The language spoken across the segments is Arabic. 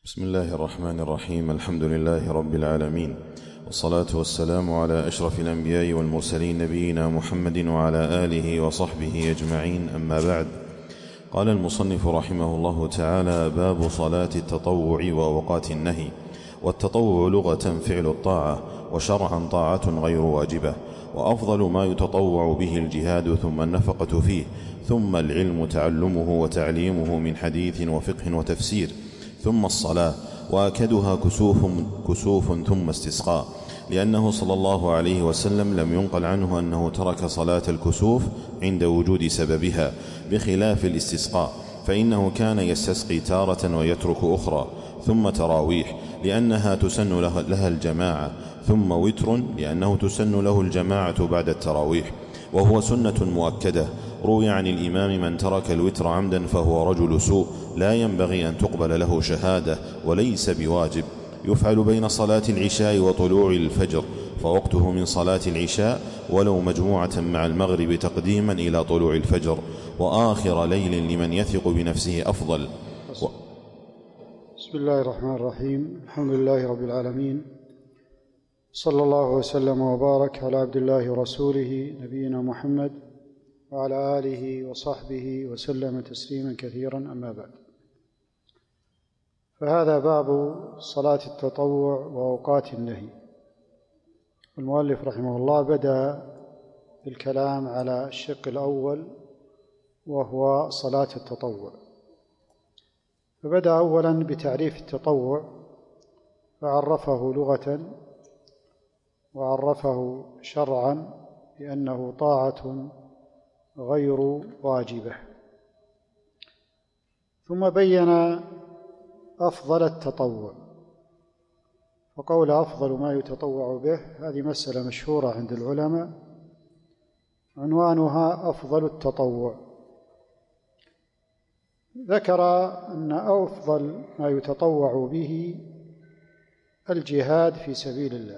بسم الله الرحمن الرحيم. الحمد لله رب العالمين، والصلاة والسلام على أشرف الأنبياء والمرسلين نبينا محمد وعلى آله وصحبه أجمعين، أما بعد. قال المصنف رحمه الله تعالى: باب صلاة التطوع وأوقات النهي. والتطوع لغة فعل الطاعة، وشرعا طاعة غير واجبة، وأفضل ما يتطوع به الجهاد، ثم النفقة فيه، ثم العلم تعلمه وتعليمه من حديث وفقه وتفسير، ثم الصلاة، وأكدها كسوف ثم استسقاء، لأنه صلى الله عليه وسلم لم ينقل عنه أنه ترك صلاة الكسوف عند وجود سببها، بخلاف الاستسقاء، فإنه كان يستسقي تارة ويترك أخرى، ثم تراويح لأنها تسن لها الجماعة، ثم وتر لأنه تسن له الجماعة بعد التراويح، وهو سنة مؤكدة. روي عن الإمام: من ترك الوتر عمدا فهو رجل سوء، لا ينبغي أن تقبل له شهادة، وليس بواجب. يفعل بين صلاة العشاء وطلوع الفجر، فوقته من صلاة العشاء ولو مجموعة مع المغرب تقديما إلى طلوع الفجر، وآخر ليل لمن يثق بنفسه أفضل. بسم الله الرحمن الرحيم. الحمد لله رب العالمين، صلى الله وسلم وبارك على عبد الله ورسوله نبينا محمد وعلى آله وصحبه وسلم تسليما كثيرا، أما بعد. فهذا باب صلاة التطوع وأوقات النهي. المؤلف رحمه الله بدأ بالكلام على الشق الأول وهو صلاة التطوع، فبدأ أولا بتعريف التطوع، فعرفه لغة وعرفه شرعا بأنه طاعة غير واجبة، ثم بين أفضل التطوع، وقول أفضل ما يتطوع به هذه مسألة مشهورة عند العلماء، عنوانها أفضل التطوع. ذكر أن أفضل ما يتطوع به الجهاد في سبيل الله،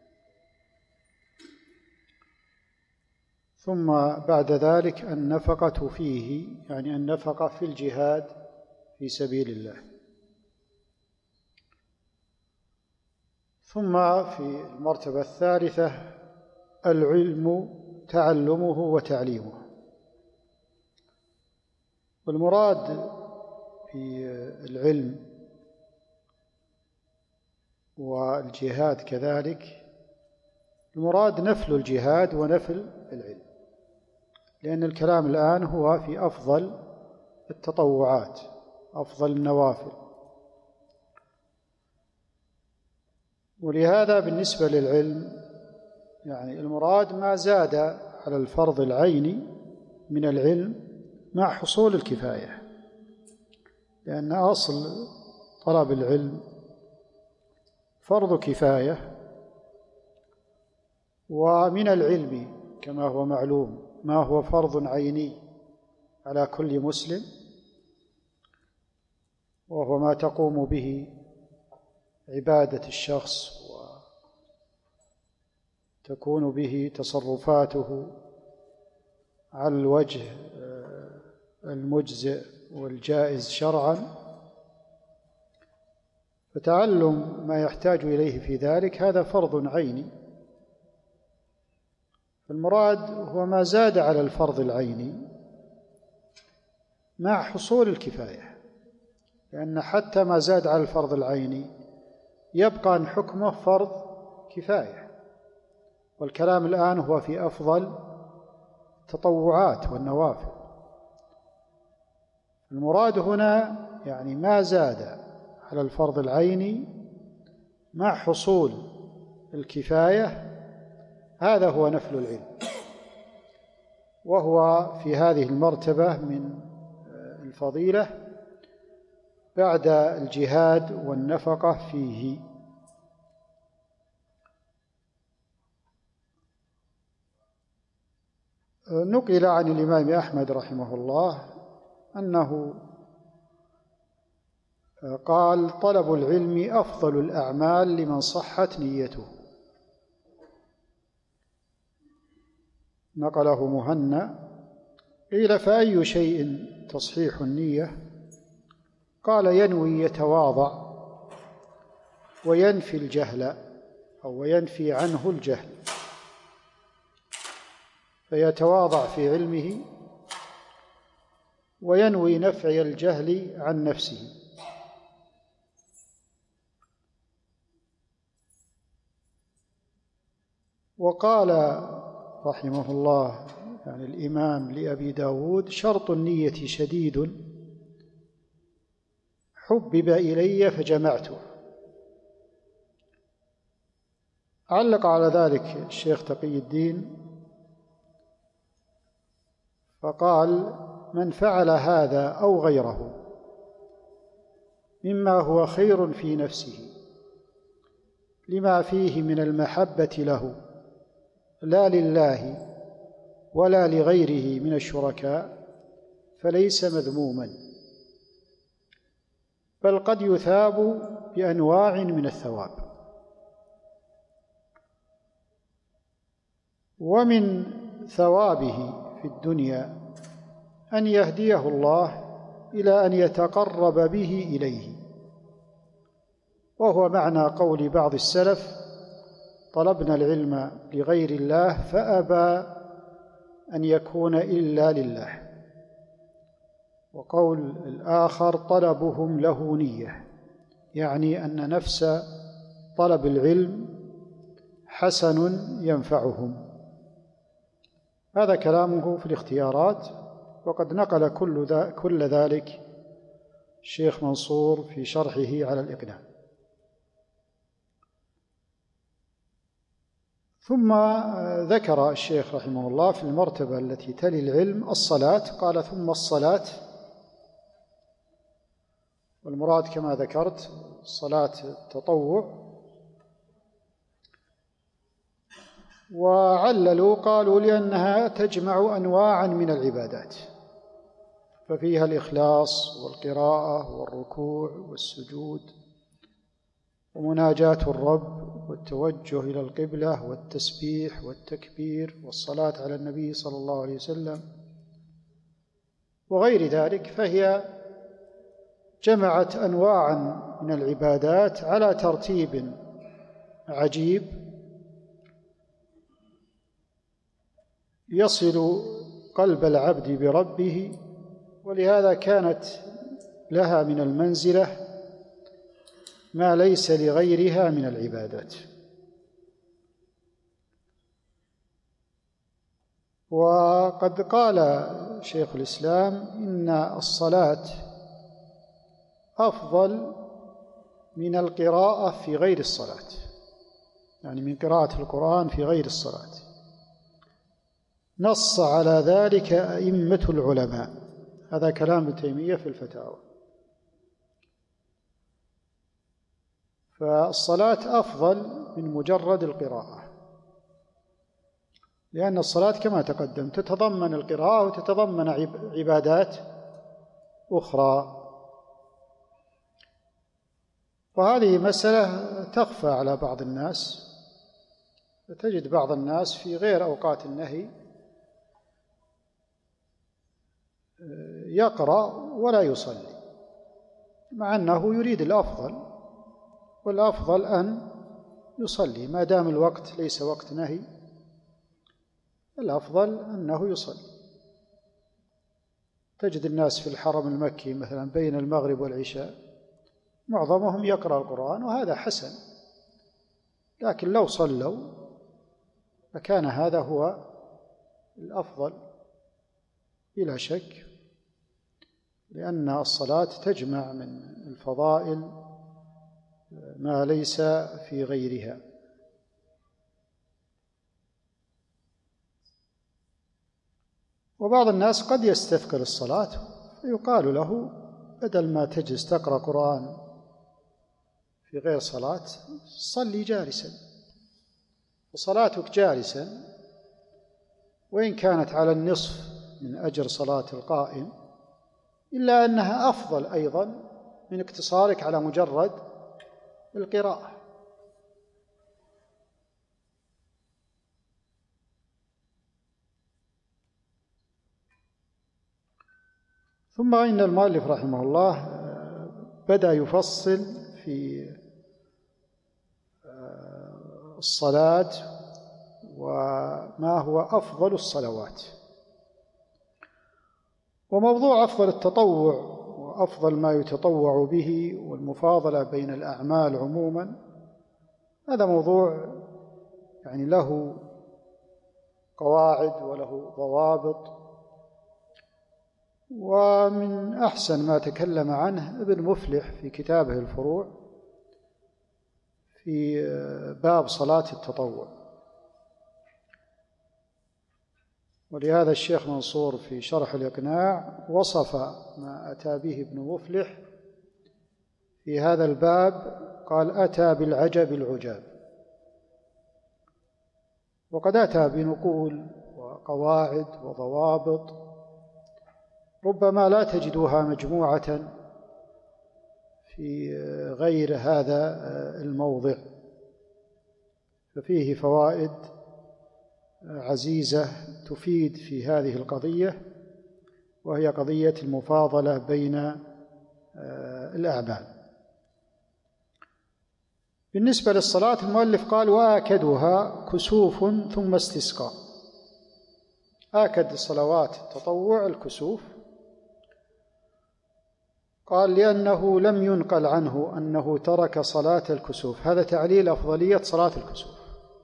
ثم بعد ذلك النفقة فيه، يعني النفقة في الجهاد في سبيل الله، ثم في المرتبة الثالثة العلم تعلمه وتعليمه. والمراد في العلم والجهاد كذلك، المراد نفل الجهاد ونفل العلم، لأن الكلام الآن هو في أفضل التطوعات، أفضل النوافل. ولهذا بالنسبة للعلم يعني المراد ما زاد على الفرض العيني من العلم مع حصول الكفاية، لأن أصل طلب العلم فرض كفاية، ومن العلم كما هو معلوم ما هو فرض عيني على كل مسلم، وهو ما تقوم به عبادة الشخص وتكون به تصرفاته على الوجه المجزئ والجائز شرعا، فتعلم ما يحتاج إليه في ذلك هذا فرض عيني. المراد هو ما زاد على الفرض العيني مع حصول الكفاية، لأن حتى ما زاد على الفرض العيني يبقى أن حكمه فرض كفاية، والكلام الآن هو في أفضل التطوعات والنوافل. المراد هنا يعني ما زاد على الفرض العيني مع حصول الكفاية، هذا هو نفل العلم، وهو في هذه المرتبة من الفضيلة بعد الجهاد والنفقة فيه. نقل عن الإمام أحمد رحمه الله أنه قال: طلب العلم أفضل الأعمال لمن صحت نيته. نقله مهنا. قيل: فأي شيء تصحيح النية؟ قال: ينوي يتواضع وينفي الجهل أو وينفي عنه الجهل، فيتواضع في علمه وينوي نفع الجهل عن نفسه. وقال رحمه الله يعني الإمام لأبي داود: شرط النية شديد حبب إلي فجمعته. علق على ذلك الشيخ تقي الدين فقال: من فعل هذا أو غيره مما هو خير في نفسه لما فيه من المحبة له لا لله ولا لغيره من الشركاء فليس مذموما، بل قد يثاب بأنواع من الثواب. ومن ثوابه في الدنيا أن يهديه الله إلى أن يتقرب به إليه، وهو معنى قول بعض السلف: طلبنا العلم لغير الله فأبى أن يكون إلا لله. وقول الآخر: طلبهم له نية، يعني أن نفس طلب العلم حسن ينفعهم. هذا كلامه في الاختيارات، وقد نقل كل ذلك الشيخ منصور في شرحه على الإقناع. ثم ذكر الشيخ رحمه الله في المرتبة التي تلي العلم الصلاة، قال: ثم الصلاة، والمراد كما ذكرت صلاة التطوع. وعللوا قالوا: لأنها تجمع أنواعا من العبادات، ففيها الإخلاص والقراءة والركوع والسجود ومناجاة الرب والتوجه إلى القبلة والتسبيح والتكبير والصلاة على النبي صلى الله عليه وسلم وغير ذلك، فهي جمعت أنواعا من العبادات على ترتيب عجيب يصل قلب العبد بربه، ولهذا كانت لها من المنزلة ما ليس لغيرها من العبادات. وقد قال شيخ الإسلام: إن الصلاة أفضل من القراءة في غير الصلاة، يعني من قراءة القرآن في غير الصلاة. نص على ذلك أئمة العلماء. هذا كلام ابن تيمية في الفتاوى. فالصلاة أفضل من مجرد القراءة، لأن الصلاة كما تقدم تتضمن القراءة وتتضمن عبادات أخرى. وهذه مسألة تخفى على بعض الناس، فتجد بعض الناس في غير أوقات النهي يقرأ ولا يصلي، مع أنه يريد الأفضل، والأفضل أن يصلي ما دام الوقت ليس وقت نهي، الأفضل أنه يصلي. تجد الناس في الحرم المكي مثلا بين المغرب والعشاء معظمهم يقرأ القرآن، وهذا حسن، لكن لو صلوا فكان هذا هو الأفضل بلا شك، لأن الصلاة تجمع من الفضائل ما ليس في غيرها. وبعض الناس قد يستثقل الصلاة فيقال له: بدل ما تجلس تقرأ قرآن في غير صلاة صلي جالسا، وصلاتك جالسا وإن كانت على النصف من أجر صلاة القائم، إلا أنها أفضل أيضا من اقتصارك على مجرد القراءة. ثم إن المؤلف رحمه الله بدأ يفصل في الصلاة وما هو أفضل الصلوات. وموضوع أفضل التطوع وأفضل ما يتطوع به والمفاضلة بين الأعمال عموما، هذا موضوع يعني له قواعد وله ضوابط. ومن أحسن ما تكلم عنه ابن مفلح في كتابه الفروع في باب صلاة التطوع. ولهذا الشيخ منصور في شرح الإقناع وصف ما أتى به ابن مفلح في هذا الباب، قال: أتى بالعجب العجاب. وقد أتى بنقول وقواعد وضوابط ربما لا تجدوها مجموعة في غير هذا الموضع، ففيه فوائد عزيزة تفيد في هذه القضية، وهي قضية المفاضلة بين الأعمال. بالنسبة للصلاة المؤلف قال: وآكدها كسوف ثم استسقاء. آكد صلوات التطوع الكسوف. قال: لأنه لم ينقل عنه أنه ترك صلاة الكسوف. هذا تعليل أفضلية صلاة الكسوف.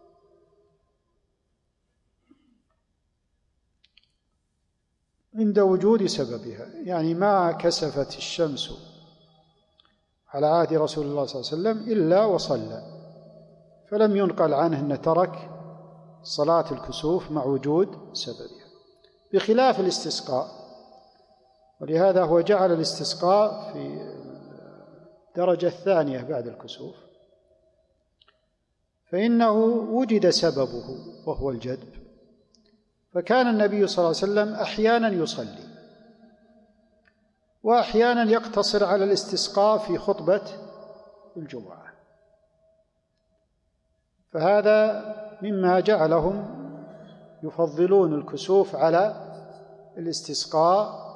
عند وجود سببها، يعني ما كسفت الشمس على عهد رسول الله صلى الله عليه وسلم إلا وصلى، فلم ينقل عنه أن ترك صلاة الكسوف مع وجود سببها، بخلاف الاستسقاء. ولهذا هو جعل الاستسقاء في الدرجة الثانية بعد الكسوف، فإنه وجد سببه وهو الجدب، فكان النبي صلى الله عليه وسلم أحيانا يصلي وأحيانا يقتصر على الاستسقاء في خطبة الجمعة، فهذا مما جعلهم يفضلون الكسوف على الاستسقاء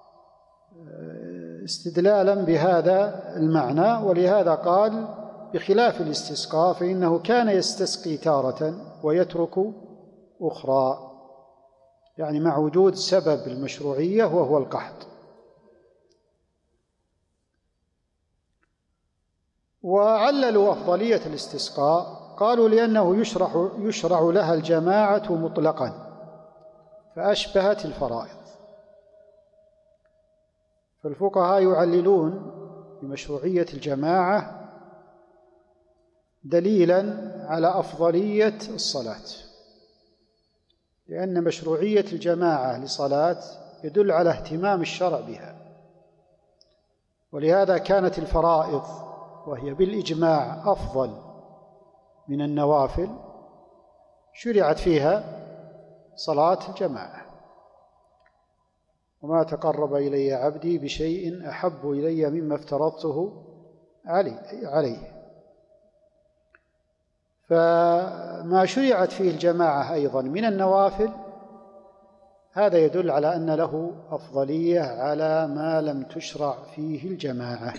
استدلالا بهذا المعنى. ولهذا قال: بخلاف الاستسقاء فإنه كان يستسقي تارة ويترك أخرى، يعني مع وجود سبب المشروعية وهو القحط. وعللوا أفضلية الاستسقاء، قالوا: لأنه يشرع لها الجماعة مطلقا فأشبهت الفرائض. فالفقهاء يعللون بمشروعية الجماعة دليلا على أفضلية الصلاة، لأن مشروعية الجماعة لصلاة يدل على اهتمام الشرع بها. ولهذا كانت الفرائض وهي بالإجماع أفضل من النوافل شرعت فيها صلاة الجماعة. وما تقرب إلي عبدي بشيء أحب إلي مما افترضته عليه. فما شرعت فيه الجماعة أيضا من النوافل هذا يدل على أن له أفضلية على ما لم تشرع فيه الجماعة.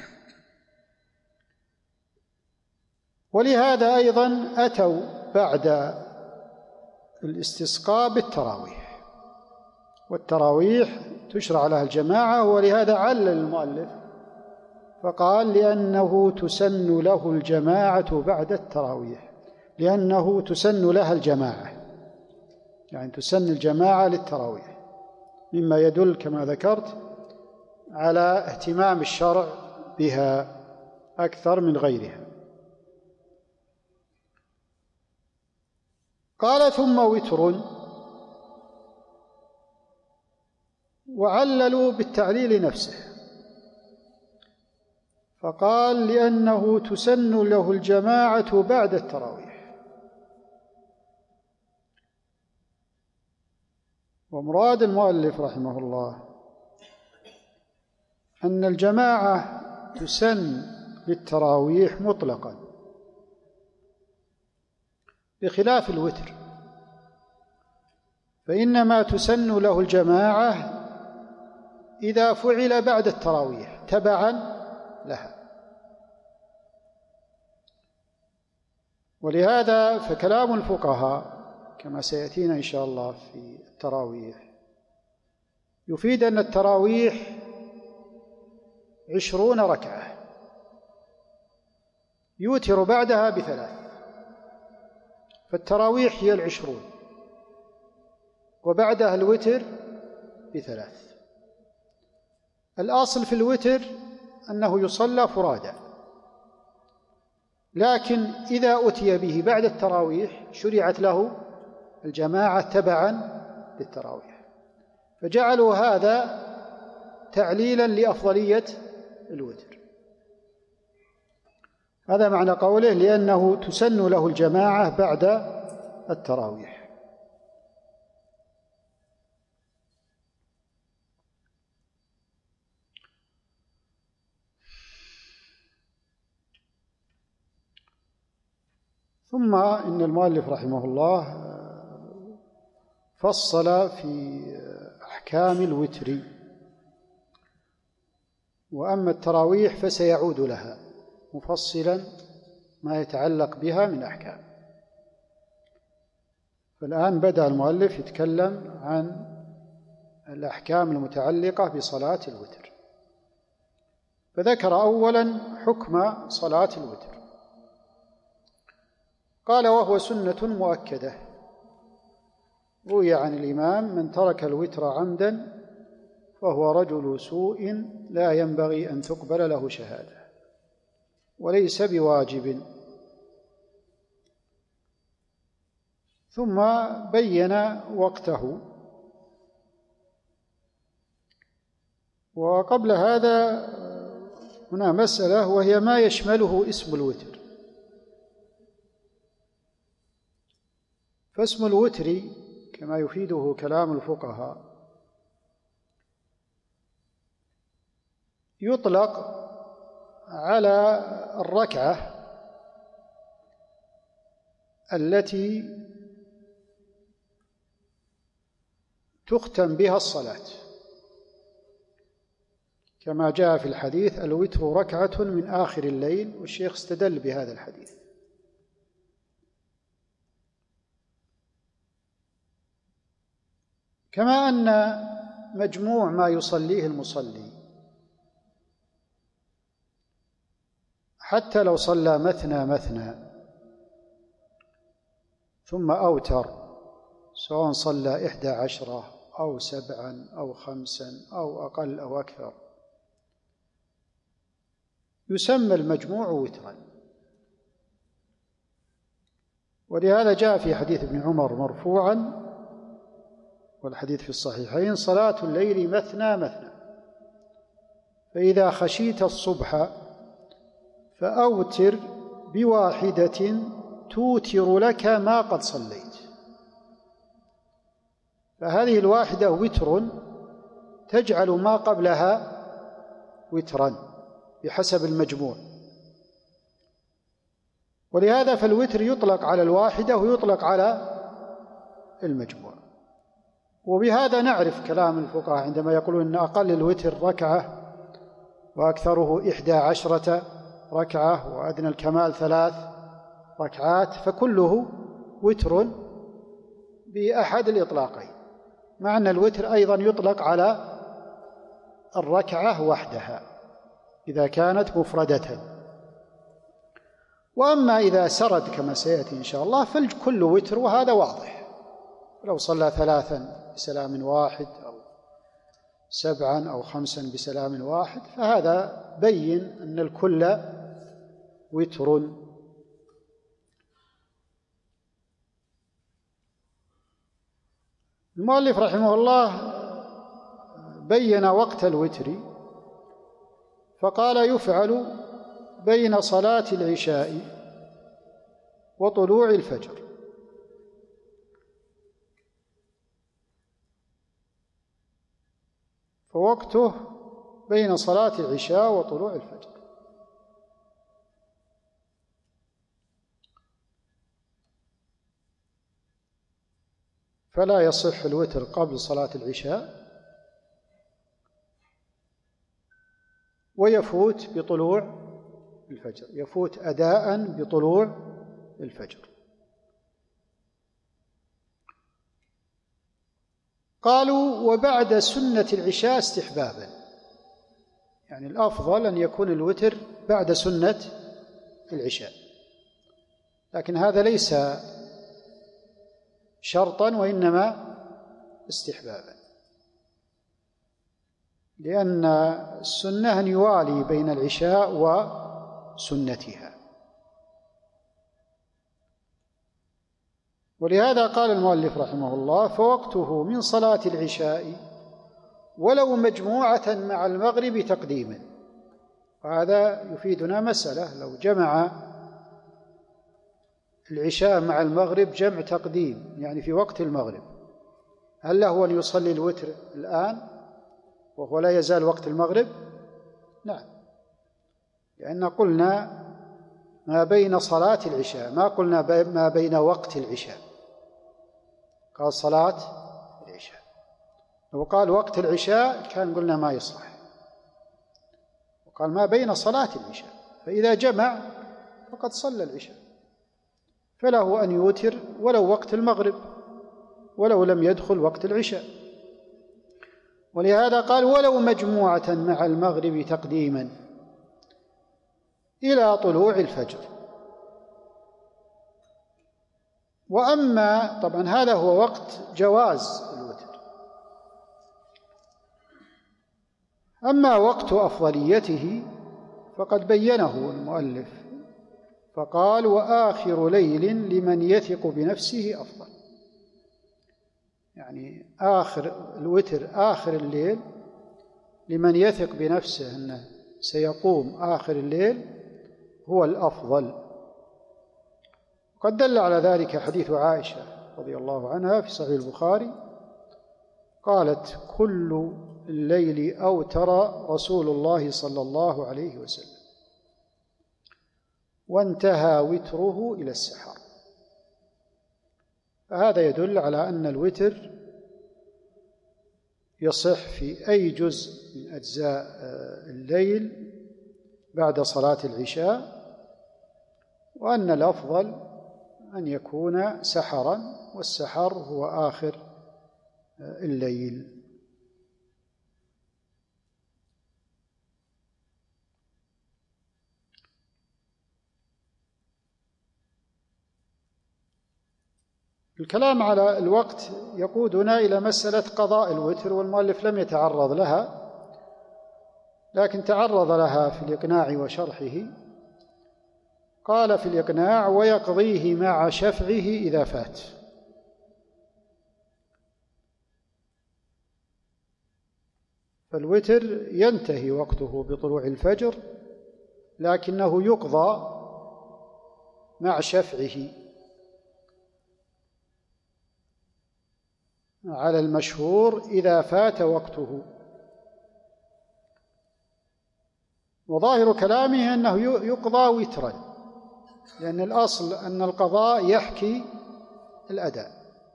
ولهذا أيضا أتوا بعد الاستسقاء بالتراويح، والتراويح تشرع لها الجماعة. ولهذا علل المؤلف فقال: لأنه تسن له الجماعة بعد التراويح، لأنه تسن لها الجماعة، يعني تسن الجماعة للتراويح، مما يدل كما ذكرت على اهتمام الشرع بها أكثر من غيرها. قال: ثم وتر. وعللوا بالتعليل نفسه، فقال: لأنه تسن له الجماعة بعد التراويح. ومراد المؤلف رحمه الله أن الجماعة تسن للتراويح مطلقا، بخلاف الوتر، فإنما تسن له الجماعة إذا فعل بعد التراويح تبعا لها. ولهذا فكلام الفقهاء كما سيأتينا إن شاء الله في التراويح يفيد أن التراويح 20 ركعة يوتر بعدها ب3، فالتراويح هي 20 وبعدها الوتر ب3. الأصل في الوتر أنه يصلى فرادى، لكن إذا أتي به بعد التراويح شرعت له الجماعة تبعا للتراويح، فجعلوا هذا تعليلا لأفضلية الوتر. هذا معنى قوله لأنه تسن له الجماعة بعد التراويح. ثم إن المؤلف رحمه الله فصل في أحكام الوتر، وأما التراويح فسيعود لها مفصلا ما يتعلق بها من أحكام. فالآن بدأ المؤلف يتكلم عن الأحكام المتعلقة بصلاة الوتر، فذكر أولا حكم صلاة الوتر. قال: وهو سنة مؤكدة، روي عن الإمام: من ترك الوتر عمدا فهو رجل سوء لا ينبغي أن تقبل له شهادة، وليس بواجب. ثم بين وقته. وقبل هذا هنا مسألة، وهي ما يشمله اسم الوتر. فاسم الوتر كما يفيده كلام الفقهاء يطلق على الركعة التي تختم بها الصلاة، كما جاء في الحديث: الوتر ركعة من آخر الليل، والشيخ استدل بهذا الحديث. كما أن مجموع ما يصليه المصلي حتى لو صلى مثنى مثنى ثم أوتر، سواء صلى 11 أو 7 أو 5 أو أقل أو أكثر، يسمى المجموع وترا. ولهذا جاء في حديث ابن عمر مرفوعا، والحديث في الصحيحين: صلاة الليل مثنى مثنى، فإذا خشيت الصبح فأوتر بواحدة توتر لك ما قد صليت. فهذه الواحدة وتر تجعل ما قبلها وترا بحسب المجموع. ولهذا فالوتر يطلق على الواحدة ويطلق على المجموع. وبهذا نعرف كلام الفقهاء عندما يقولون أن أقل الوتر ركعة وأكثره 11 ركعة وأدنى الكمال 3 ركعات، فكله وتر بأحد الإطلاقين، مع أن الوتر أيضا يطلق على الركعة وحدها إذا كانت مفردة. وأما إذا سرد كما سيأتي إن شاء الله فالكل وتر، وهذا واضح. لو صلى 3 بسلام واحد أو 7 أو 5 بسلام واحد فهذا بين أن الكل وتر. المؤلف رحمه الله بين وقت الوتر فقال: يفعل بين صلاة العشاء وطلوع الفجر. فوقته بين صلاة العشاء وطلوع الفجر. فلا يصح الوتر قبل صلاة العشاء، ويفوت بطلوع الفجر، يفوت أداء بطلوع الفجر. قالوا وبعد سنة العشاء استحبابا، يعني الأفضل أن يكون الوتر بعد سنة العشاء، لكن هذا ليس شرطا وإنما استحبابا، لأن السنة أن يوالي بين العشاء وسنتها. ولهذا قال المؤلف رحمه الله فوقته من صلاة العشاء ولو مجموعة مع المغرب تقديما. وهذا يفيدنا مسألة، لو جمع العشاء مع المغرب جمع تقديم يعني في وقت المغرب، هل له أن يصلي الوتر الآن وهو لا يزال وقت المغرب؟ نعم، لأن قلنا ما بين صلاة العشاء، ما قلنا ما بين وقت العشاء، قال صلاة العشاء. لو قال وقت العشاء كان قلنا ما يصلح، وقال ما بين صلاة العشاء، فإذا جمع فقد صلى العشاء، فله أن يوتر ولو وقت المغرب ولو لم يدخل وقت العشاء. ولهذا قال ولو مجموعة مع المغرب تقديما إلى طلوع الفجر. وأما طبعا هذا هو وقت جواز الوتر، أما وقت أفضليته فقد بينه المؤلف فقال وآخر ليل لمن يثق بنفسه أفضل، يعني آخر الوتر آخر الليل لمن يثق بنفسه أنه سيقوم آخر الليل هو الأفضل. قد دل على ذلك حديث عائشة رضي الله عنها في صحيح البخاري قالت كل الليل أوتر رسول الله صلى الله عليه وسلم وانتهى وتره إلى السحر. فهذا يدل على أن الوتر يصح في أي جزء من أجزاء الليل بعد صلاة العشاء، وأن الأفضل أن يكون سحرا، والسحر هو آخر الليل. الكلام على الوقت يقودنا إلى مسألة قضاء الوتر، والمؤلف لم يتعرض لها، لكن تعرض لها في الإقناع وشرحه. قال في الإقناع ويقضيه مع شفعه إذا فات. فالوتر ينتهي وقته بطلوع الفجر، لكنه يقضى مع شفعه على المشهور إذا فات وقته. وظاهر كلامه أنه يقضى وترا، لأن الأصل أن القضاء يحكي الأداء،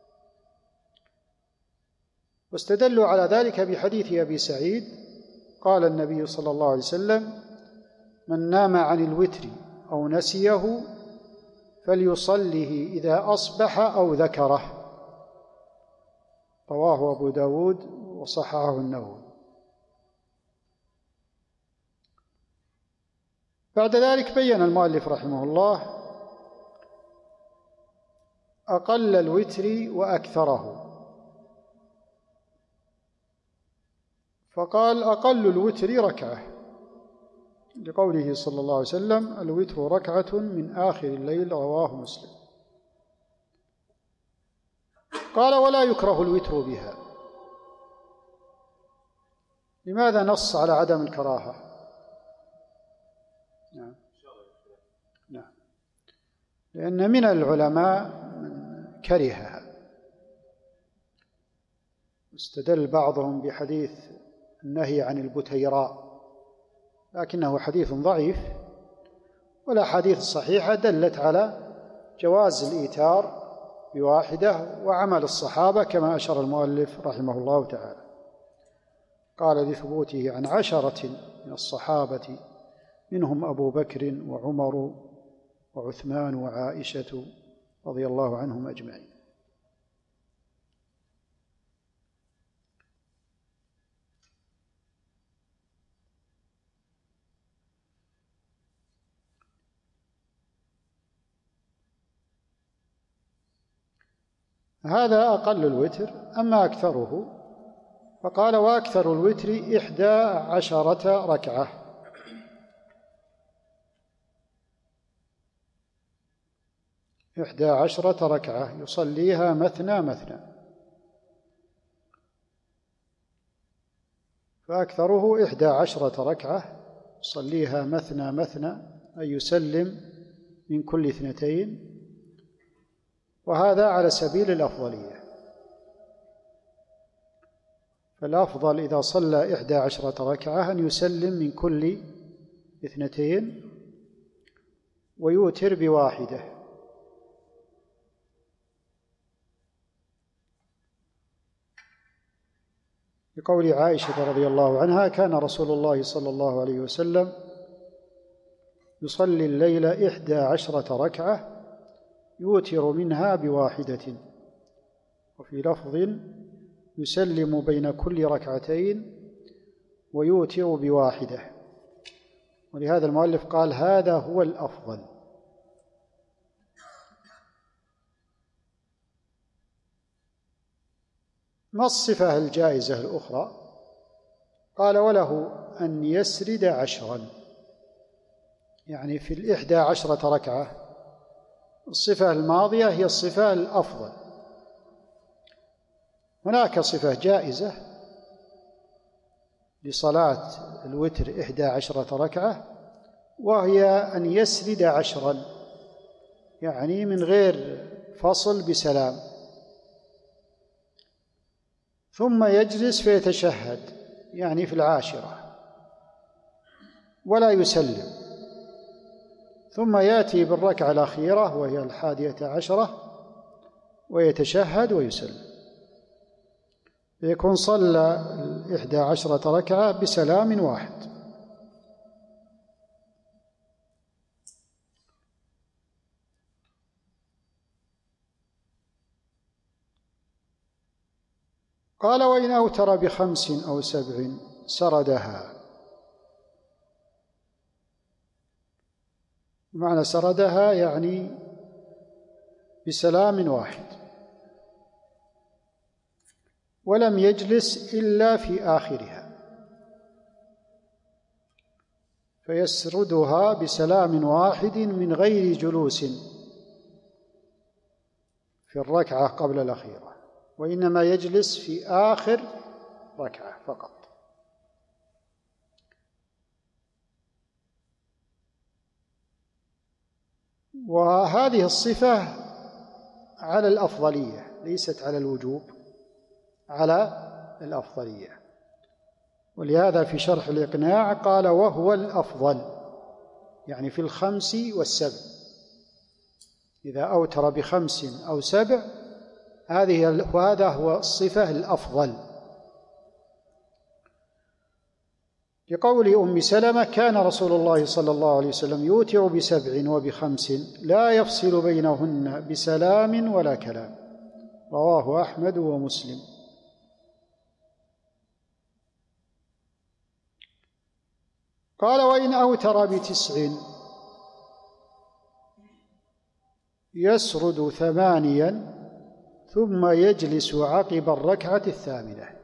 واستدلوا على ذلك بحديث أبي سعيد قال النبي صلى الله عليه وسلم من نام عن الوتر أو نسيه فليصله إذا أصبح أو ذكره، رواه أبو داود وصححه النووي. بعد ذلك بين المؤلف رحمه الله أقل الوتر وأكثره، فقال أقل الوتر ركعة، لقوله صلى الله عليه وسلم الوتر ركعة من آخر الليل، رواه مسلم. قال ولا يكره الوتر بها. لماذا نص على عدم الكراهة؟ نعم، لأن من العلماء من كرهها، استدل بعضهم بحديث النهي عن البتيراء، لكنه حديث ضعيف، والأحاديث الصحيحة دلت على جواز الإيتار بواحدة وعمل الصحابة كما أشار المؤلف رحمه الله تعالى. قال لثبوته عن 10 من الصحابة منهم أبو بكر وعمر وعثمان وعائشة رضي الله عنهم أجمعين. هذا أقل الوتر. أما أكثره فقال: وأكثر الوتر 11 ركعة. 11 ركعة يصليها مثنى مثنى، فأكثره 11 ركعة يصليها مثنى مثنى، أي يسلم من كل 2، وهذا على سبيل الأفضلية. فالأفضل إذا صلى 11 ركعة أن يسلم من كل 2 ويوتر بواحدة. بقول عائشة رضي الله عنها: كان رسول الله صلى الله عليه وسلم يصلي الليل 11 ركعة يوتر منها بواحدة، وفي لفظ: يسلم بين كل 2 ويوتر بواحدة. ولهذا المؤلف قال: هذا هو الأفضل. ما الصفة الجائزة الأخرى؟ قال: وله أن يسرد 10، يعني في 11 ركعة. الصفة الماضية هي الصفة الأفضل. هناك صفة جائزة لصلاة الوتر 11 ركعة، وهي أن يسرد 10، يعني من غير فصل بسلام، ثم يجلس فيتشهد، يعني في 10 ولا يسلم، ثم يأتي بالركعة الأخيرة وهي 11 ويتشهد ويسلم، يكون صلى 11 ركعة بسلام واحد. قال: وإن أوتر ب5 أو 7 سردها. معنى سردها يعني بسلام واحد، ولم يجلس إلا في آخرها، فيسردها بسلام واحد من غير جلوس في الركعة قبل الأخيرة، وإنما يجلس في آخر ركعة فقط. وهذه الصفة على الأفضلية، ليست على الوجوب، على الأفضلية. ولهذا في شرح الإقناع قال: وهو الأفضل، يعني في 5 و7. إذا أوتر ب5 أو 7 هذا هو الصفة الأفضل. لقول أم سلمة: كان رسول الله صلى الله عليه وسلم يوتر ب7 وب5 لا يفصل بينهن بسلام ولا كلام. رواه أحمد ومسلم. قال: وإن أوتر ب9 يسرد 8 ثم يجلس عقب الركعة 8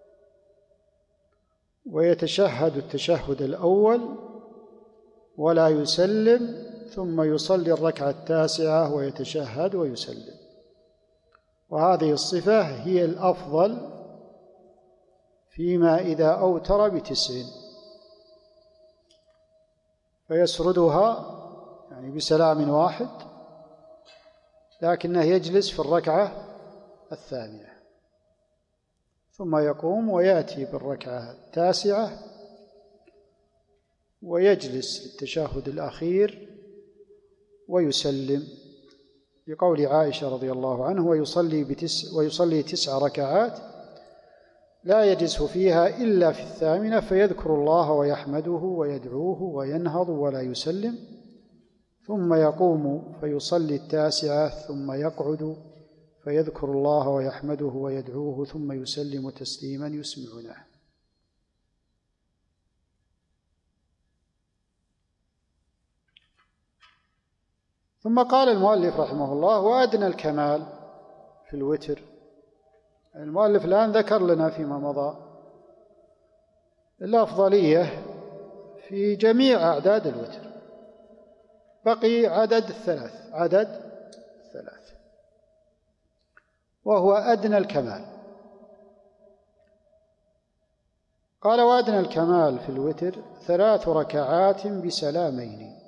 ويتشهد التشهد الأول ولا يسلم، ثم يصلي الركعة 9 ويتشهد ويسلم. وهذه الصفة هي الأفضل فيما إذا أوتر ب9، فيسردها يعني بسلام واحد، لكنه يجلس في الركعة 8 ثم يقوم ويأتي بالركعة 9 ويجلس للتشهد الأخير ويسلم، لقول عائشة رضي الله عنه: ويصلي 9 ركعات لا يجلس فيها إلا في 8 فيذكر الله ويحمده ويدعوه وينهض ولا يسلم، ثم يقوم فيصلي التاسعة ثم يقعد فيذكر الله ويحمده ويدعوه ثم يسلم تسليما يسمعونه. ثم قال المؤلف رحمه الله: وأدنى الكمال في الوتر. المؤلف الآن ذكر لنا فيما مضى الأفضلية في جميع أعداد الوتر، بقي عدد الثلاث وهو أدنى الكمال. قال: وأدنى الكمال في الوتر 3 ركعات بسلامين.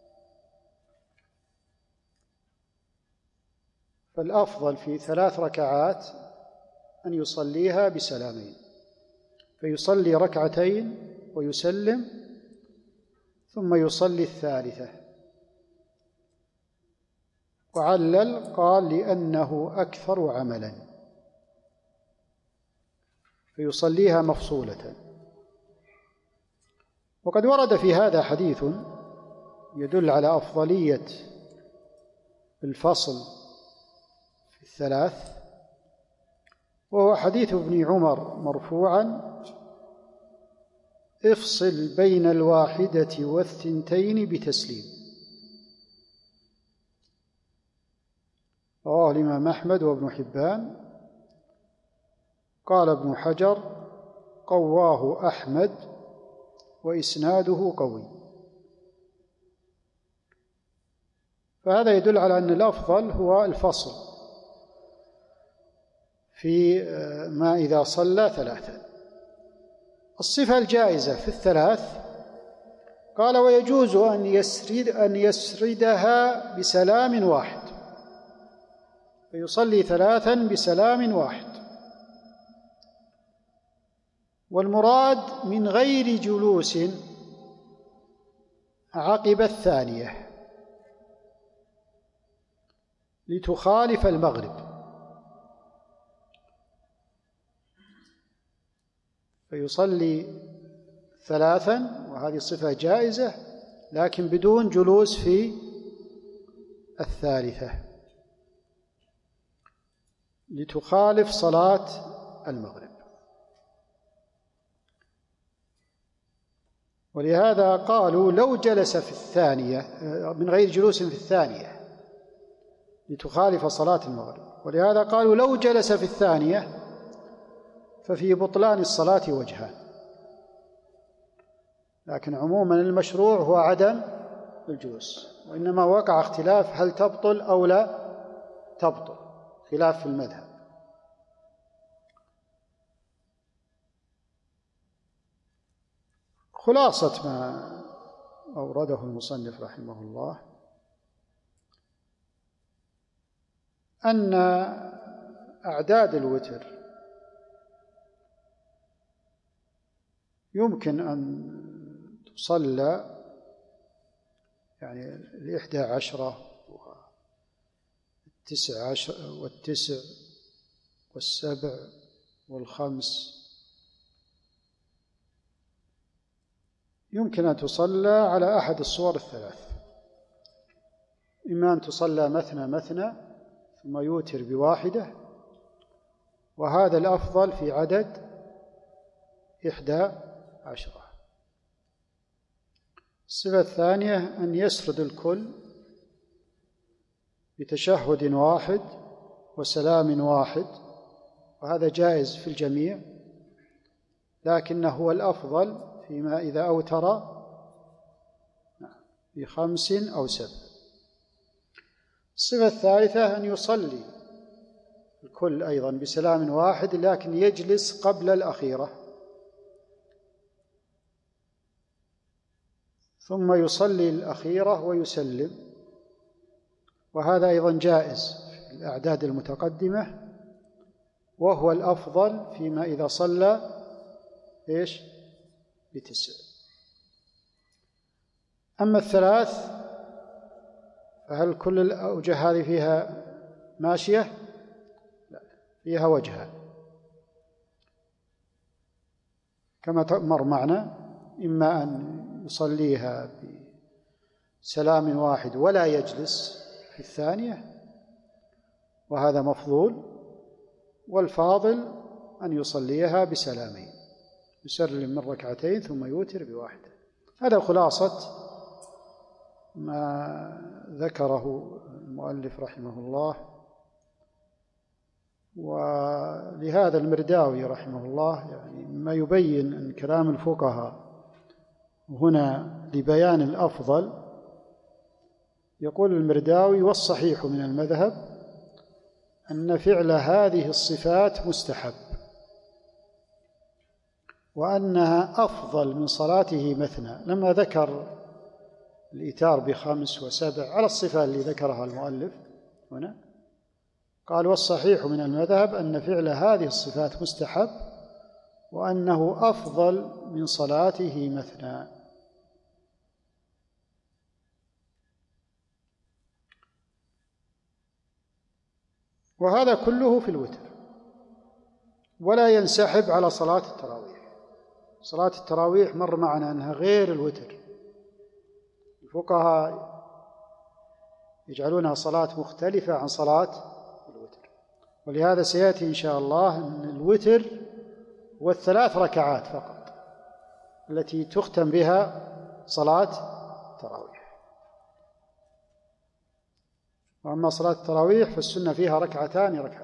فالأفضل في 3 ركعات أن يصليها بسلامين، فيصلي 2 ركعتين ويسلم ثم يصلي الثالثة. وعلل قال: لأنه أكثر عملا، فيصليها مفصولة. وقد ورد في هذا حديث يدل على أفضلية الفصل في الثلاث، وهو حديث ابن عمر مرفوعا: افصل بين 1 و2 بتسليم. رواه الإمام أحمد وابن حبان. قال ابن حجر: قواه أحمد وإسناده قوي. فهذا يدل على أن الأفضل هو الفصل في ما إذا صلى 3. الصفة الجائزة في الثلاث قال: ويجوز أن يسردها بسلام واحد، فيصلي 3 بسلام واحد. والمراد من غير جلوس عقب الثانية لتخالف المغرب، فيصلي 3 وهذه صفة جائزة لكن بدون جلوس في الثالثة لتخالف صلاة المغرب. ولهذا قالوا لو جلس في الثانية من غير جلوس في الثانية لتخالف صلاة المغرب، ولهذا قالوا لو جلس في الثانية ففي بطلان الصلاة وجهان، لكن عموما المشروع هو عدم الجلوس، وإنما وقع اختلاف هل تبطل أو لا تبطل، خلاف في المذهب. خلاصة ما أورده المصنف رحمه الله أن أعداد الوتر يمكن أن تصلى، يعني 11 و19 والتسع والسبع والخمس، يمكن أن تصلى على أحد الصور الثلاث، إما أن تصلى مثنى ثم يوتر بواحدة، وهذا الأفضل في عدد 11. الصفة الثانية أن يسرد الكل بتشهد واحد وسلام واحد، وهذا جائز في الجميع، لكنه هو الأفضل فيما إذا أوتر ب5 أو 7. الصفة الثالثة أن يصلي الكل أيضا بسلام واحد لكن يجلس قبل الأخيرة ثم يصلي الأخيرة ويسلم، وهذا أيضا جائز في الأعداد المتقدمة، وهو الأفضل فيما إذا صلى ب9. أما الثلاث فهل كل الأوجه هذه فيها ماشية؟ لا، فيها وجهان كما مر معنا، إما أن يصليها سلام واحد ولا يجلس في الثانية، وهذا مفضول. والفاضل أن يصليها بسلامين، يسلم من ركعتين ثم يوتر بواحدة. هذا خلاصة ما ذكره المؤلف رحمه الله. ولهذا المرداوي رحمه الله يعني ما يبين أن كلام الفقهاء هنا لبيان الأفضل. يقول المرداوي: والصحيح من المذهب أن فعل هذه الصفات مستحب، وأنها أفضل من صلاته مثنى. لما ذكر الإيتار ب5 و7 على الصفة اللي ذكرها المؤلف هنا، قال: والصحيح من المذهب أن فعل هذه الصفات مستحب، وأنه أفضل من صلاته مثنى. وهذا كله في الوتر، ولا ينسحب على صلاة التراويح. صلاة التراويح مر معنا أنها غير الوتر، الفقهاء يجعلونها صلاة مختلفة عن صلاة الوتر. ولهذا سيأتي إن شاء الله أن الوتر والثلاث ركعات فقط التي تختم بها صلاة التراويح. وأما صلاة التراويح فالسنة فيها ركعتان.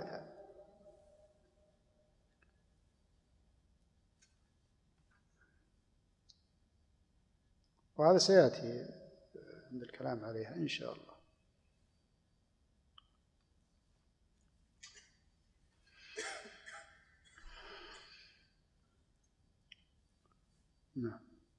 وهذا سيأتي عند الكلام عليها إن شاء الله. نعم.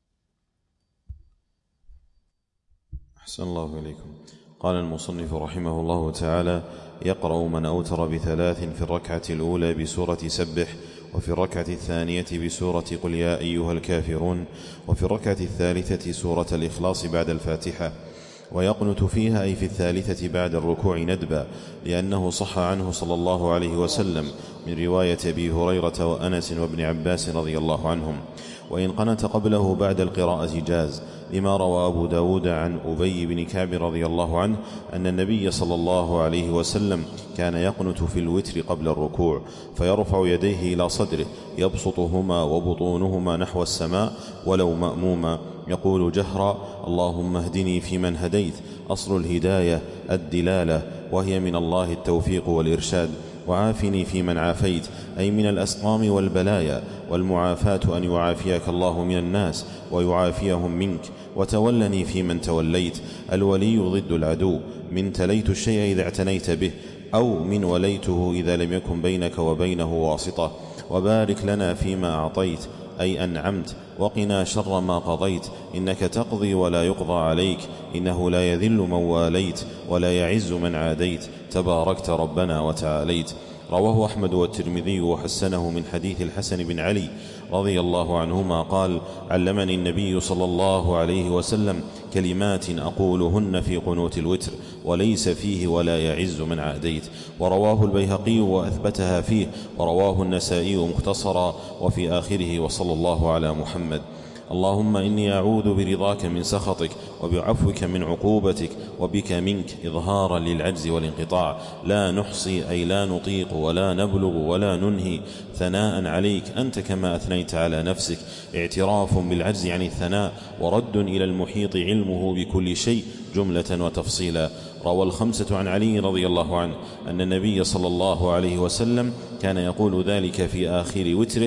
أحسن الله إليكم. قال المصنف رحمه الله تعالى: يقرأ من أوتر ب3 في الركعة الأولى بسورة سبح، وفي الركعة الثانية بسورة قل يا أيها الكافرون، وفي الركعة الثالثة سورة الإخلاص بعد الفاتحة. ويقنت فيها أي في الثالثة بعد الركوع ندبا، لأنه صح عنه صلى الله عليه وسلم من رواية أبي هريرة وأنس وابن عباس رضي الله عنهم. وإن قنت قبله بعد القراءة جاز، لما روى أبو داود عن أبي بن كعب رضي الله عنه أن النبي صلى الله عليه وسلم كان يقنت في الوتر قبل الركوع، فيرفع يديه إلى صدره يبسطهما وبطونهما نحو السماء ولو مأموما، يقول جهرا: اللهم اهدني فيمن هديت. أصل الهداية الدلالة، وهي من الله التوفيق والإرشاد. وعافني فيمن عافيت، أي من الأسقام والبلايا، والمعافاة أن يعافيك الله من الناس ويعافيهم منك. وتولني فيمن توليت، الولي ضد العدو، من تليت الشيء إذا اعتنيت به، أو من وليته إذا لم يكن بينك وبينه واسطة. وبارك لنا فيما أعطيت، أي أنعمت، وقنا شر ما قضيت، إنك تقضي ولا يقضى عليك، إنه لا يذل من واليت ولا يعز من عاديت، تباركت ربنا وتعاليت. رواه أحمد والترمذي وحسنه من حديث الحسن بن علي رضي الله عنهما قال: علمني النبي صلى الله عليه وسلم كلمات أقولهن في قنوت الوتر، وليس فيه ولا يعز من عاديت. ورواه البيهقي وأثبتها فيه، ورواه النسائي مختصرا وفي آخره: وصلى الله على محمد. اللهم إني أعوذ برضاك من سخطك، وبعفوك من عقوبتك، وبك منك، إظهارا للعجز والانقطاع. لا نحصي أي لا نطيق ولا نبلغ ولا ننهي ثناء عليك أنت كما أثنيت على نفسك. اعتراف بالعجز عن الثناء، ورد إلى المحيط علمه بكل شيء جملة وتفصيلا. روى ال5 عن علي رضي الله عنه أن النبي صلى الله عليه وسلم كان يقول ذلك في آخر وتره،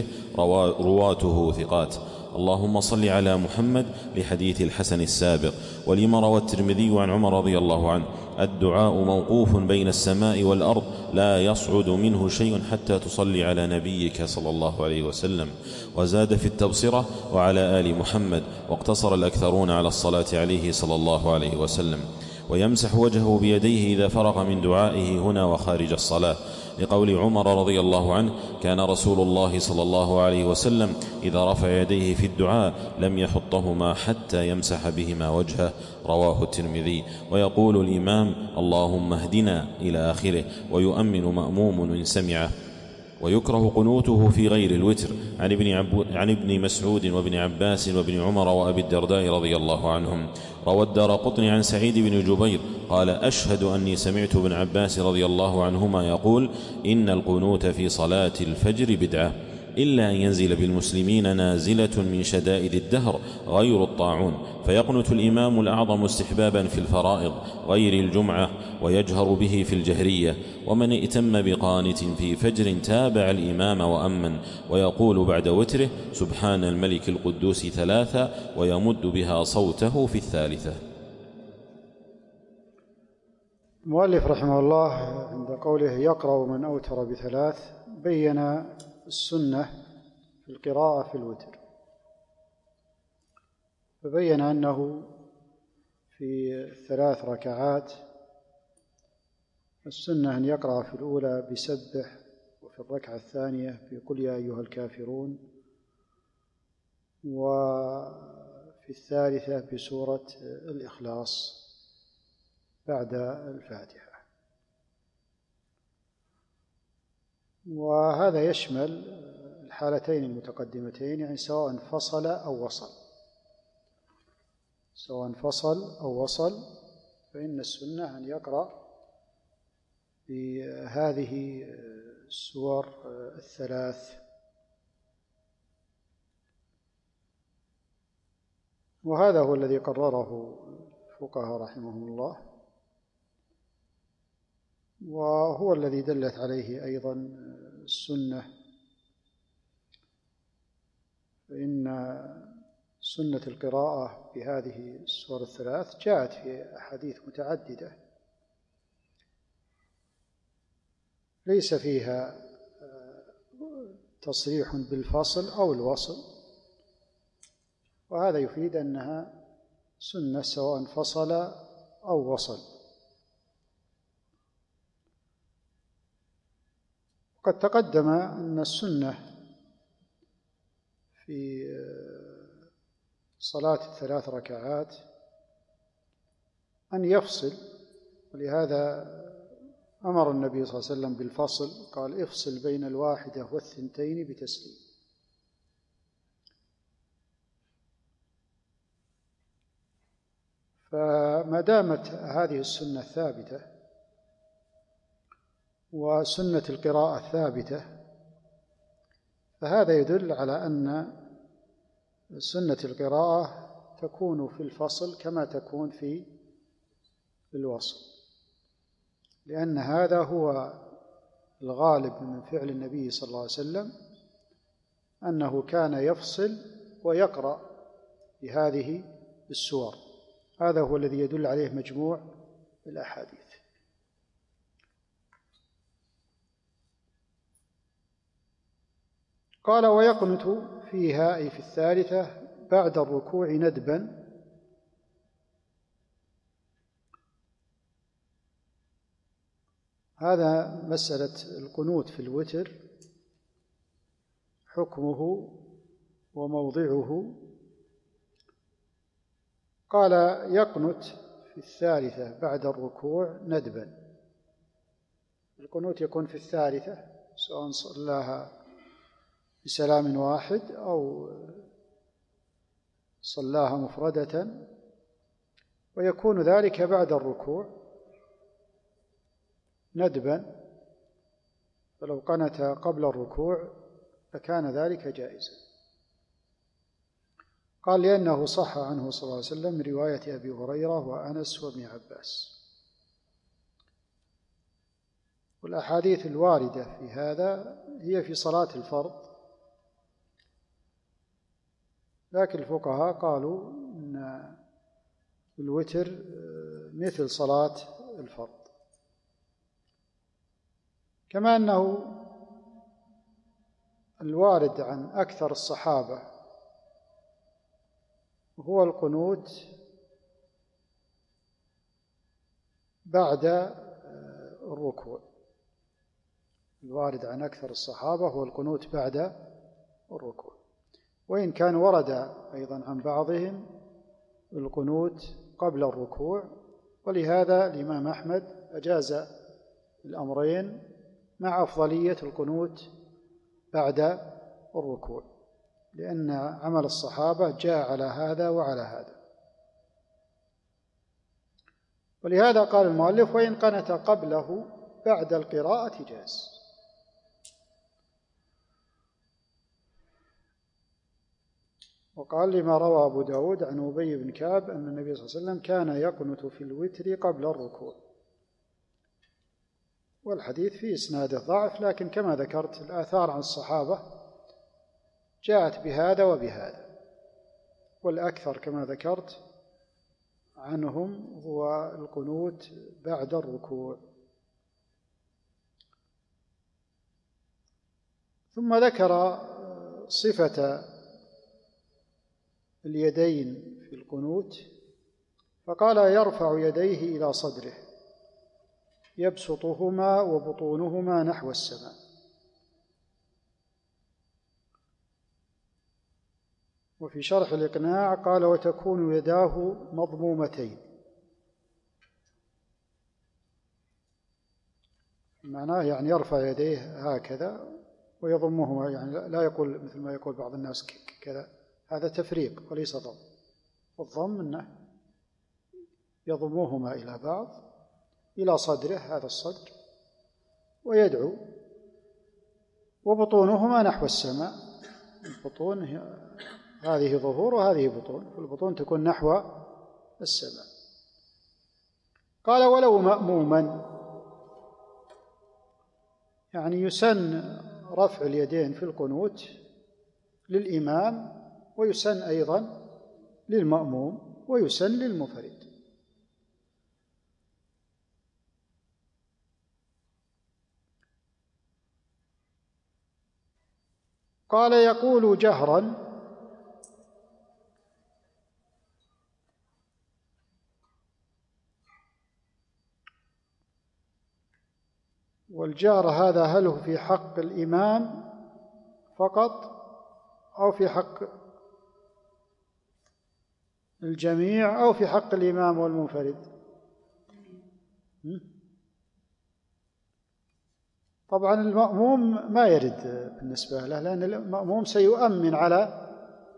رواته ثقات. اللهم صل على محمد، لحديث الحسن السابق. ولما روى الترمذي عن عمر رضي الله عنه: الدعاء موقوف بين السماء والأرض، لا يصعد منه شيء حتى تصلي على نبيك صلى الله عليه وسلم. وزاد في التبصرة: وعلى آل محمد، واقتصر الأكثرون على الصلاة عليه صلى الله عليه وسلم. ويمسح وجهه بيديه إذا فرغ من دعائه هنا وخارج الصلاة، لقول عمر رضي الله عنه: كان رسول الله صلى الله عليه وسلم إذا رفع يديه في الدعاء لم يحطهما حتى يمسح بهما وجهه. رواه الترمذي. ويقول الإمام: اللهم اهدنا إلى آخره، ويؤمن مأموم إن سمعه. ويكره قنوته في غير الوتر عن ابن مسعود وابن عباس وابن عمر وأبي الدرداء رضي الله عنهم. روى الدارقطني عن سعيد بن جبير قال أشهد أني سمعت ابن عباس رضي الله عنهما يقول إن القنوت في صلاة الفجر بدعة إلا أن ينزل بالمسلمين نازلة من شدائد الدهر غير الطاعون، فيقنت الإمام الأعظم استحبابا في الفرائض غير الجمعة ويجهر به في الجهرية. ومن ائتم بقانت في فجر تابع الإمام وأمن، ويقول بعد وتره سبحان الملك القدوس 3 ويمد بها صوته في 3. المؤلف رحمه الله عند قوله يقرأ من أوتر ب3 بين السنة في القراءة في الوتر، فبين أنه في 3 ركعات السنة أن يقرأ في الأولى بسبح، وفي الركعة الثانية بقل يا أيها الكافرون، وفي الثالثة بسورة الإخلاص بعد الفاتحة. وهذا يشمل الحالتين المتقدمتين، يعني سواء انفصل أو وصل، سواء انفصل أو وصل، فإن السنة أن يقرأ بهذه السور 3. وهذا هو الذي قرره الفقهاء رحمهم الله، وهو الذي دلت عليه أيضا السنة، فإن سنة القراءة بهذه السور 3 جاءت في أحاديث متعددة ليس فيها تصريح بالفصل أو الوصل، وهذا يفيد أنها سنة سواء فصل أو وصل. قد تقدم أن السنة في صلاة 3 ركعات أن يفصل، ولهذا أمر النبي صلى الله عليه وسلم بالفصل، قال افصل بين 1 و2 بتسليم. فما دامت هذه السنة ثابتة وسنة القراءة ثابتة، فهذا يدل على أن سنة القراءة تكون في الفصل كما تكون في الوصل، لأن هذا هو الغالب من فعل النبي صلى الله عليه وسلم، أنه كان يفصل ويقرأ بهذه السور. هذا هو الذي يدل عليه مجموع الأحاديث. قال ويقنت فيها أي في 3 بعد الركوع ندبا، هذا مسألة القنوت في الوتر حكمه وموضعه. قال يقنت في 3 بعد الركوع ندبا. القنوت يكون في 3 سواء صلاها بسلام واحد أو صلاها مفردة، ويكون ذلك بعد الركوع ندبا، فلو قنت قبل الركوع لكان ذلك جائزا. قال لأنه صح عنه صلى الله عليه وسلم من رواية أبي هريرة وأنس وابن عباس. والأحاديث الواردة في هذا هي في صلاة الفرض، لكن الفقهاء قالوا إن الوتر مثل صلاة الفرض، كما أنه الوارد عن أكثر الصحابة هو القنوت بعد الركوع. الوارد عن أكثر الصحابة هو القنوت بعد الركوع، وإن كان ورد أيضا عن بعضهم القنوت قبل الركوع، ولهذا الإمام أحمد أجاز الأمرين مع أفضلية القنوت بعد الركوع، لأن عمل الصحابة جاء على هذا وعلى هذا. ولهذا قال المؤلف: وإن قنت قبله بعد القراءة جاز. وقال لما روى أبو داود عن أبي بن كعب أن النبي صلى الله عليه وسلم كان يقنت في الوتر قبل الركوع. والحديث في إسناده ضعف، لكن كما ذكرت الآثار عن الصحابة جاءت بهذا وبهذا، والأكثر كما ذكرت عنهم هو القنوت بعد الركوع. ثم ذكر صفة اليدين في القنوت، فقال: يرفع يديه إلى صدره يبسطهما وبطونهما نحو السماء. وفي شرح الإقناع قال: وتكون يداه مضمومتين، معناه يعني يرفع يديه هكذا ويضمهما، يعني لا يقول مثل ما يقول بعض الناس كذا، هذا تفريق وليس ضم. والضم أنه يضمهما إلى بعض إلى صدره، هذا الصدر، ويدعو. وبطونهما نحو السماء، البطون هذه ظهور وهذه بطون، فالبطون تكون نحو السماء. قال: ولو مأموما، يعني يسن رفع اليدين في القنوت للإمام، ويسن أيضا للمأموم، ويسن للمنفرد. قال: يقول جهرا، والجهر هذا هل هو في حق الإمام فقط أو في حق الجميع أو في حق الإمام والمنفرد؟ طبعا المأموم ما يرد بالنسبة له، لأن المأموم سيؤمن على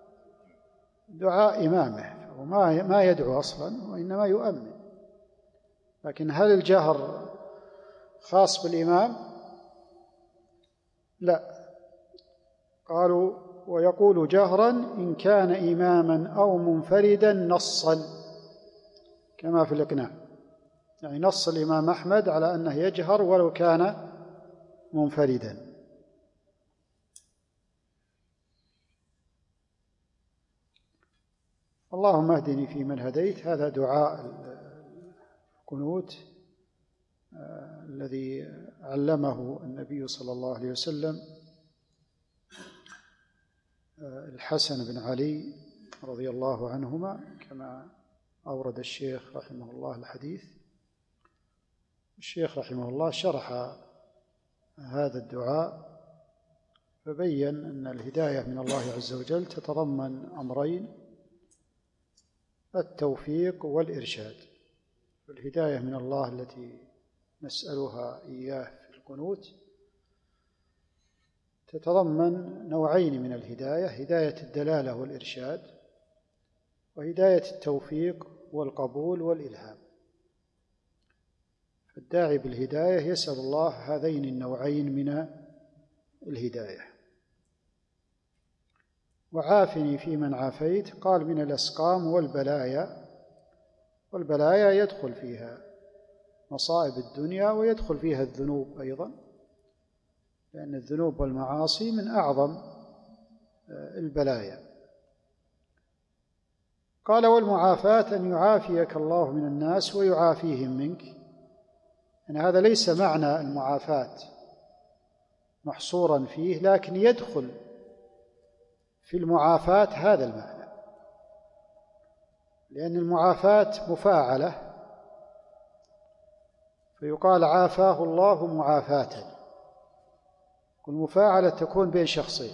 دعاء إمامه، وما يدعو أصلا وإنما يؤمن. لكن هل الجهر خاص بالإمام؟ لا. قالوا: ويقول جهرا إن كان إماما أو منفردا نصا، كما في الإقناع، يعني نص الإمام أحمد على أنه يجهر ولو كان منفردا. اللهم اهدني فيمن هديت، هذا دعاء القنوت الذي علمه النبي صلى الله عليه وسلم الحسن بن علي رضي الله عنهما، كما أورد الشيخ رحمه الله الحديث. الشيخ رحمه الله شرح هذا الدعاء فبين أن الهداية من الله عز وجل تتضمن أمرين: التوفيق والإرشاد. الهداية من الله التي نسألها إياه في القنوت تتضمن نوعين من الهداية: هداية الدلالة والإرشاد، وهداية التوفيق والقبول والإلهام. فالداعي بالهداية يسأل الله هذين النوعين من الهداية. وعافني فيمن عافيت، قال: من الأسقام والبلايا. والبلايا يدخل فيها مصائب الدنيا ويدخل فيها الذنوب أيضا، لأن الذنوب والمعاصي من أعظم البلايا. قال: والمعافاة أن يعافيك الله من الناس ويعافيهم منك. يعني هذا ليس معنى المعافاة محصورا فيه، لكن يدخل في المعافاة هذا المعنى، لأن المعافاة مفاعلة، فيقال عافاه الله معافاة، والمفاعلة تكون بين شخصين.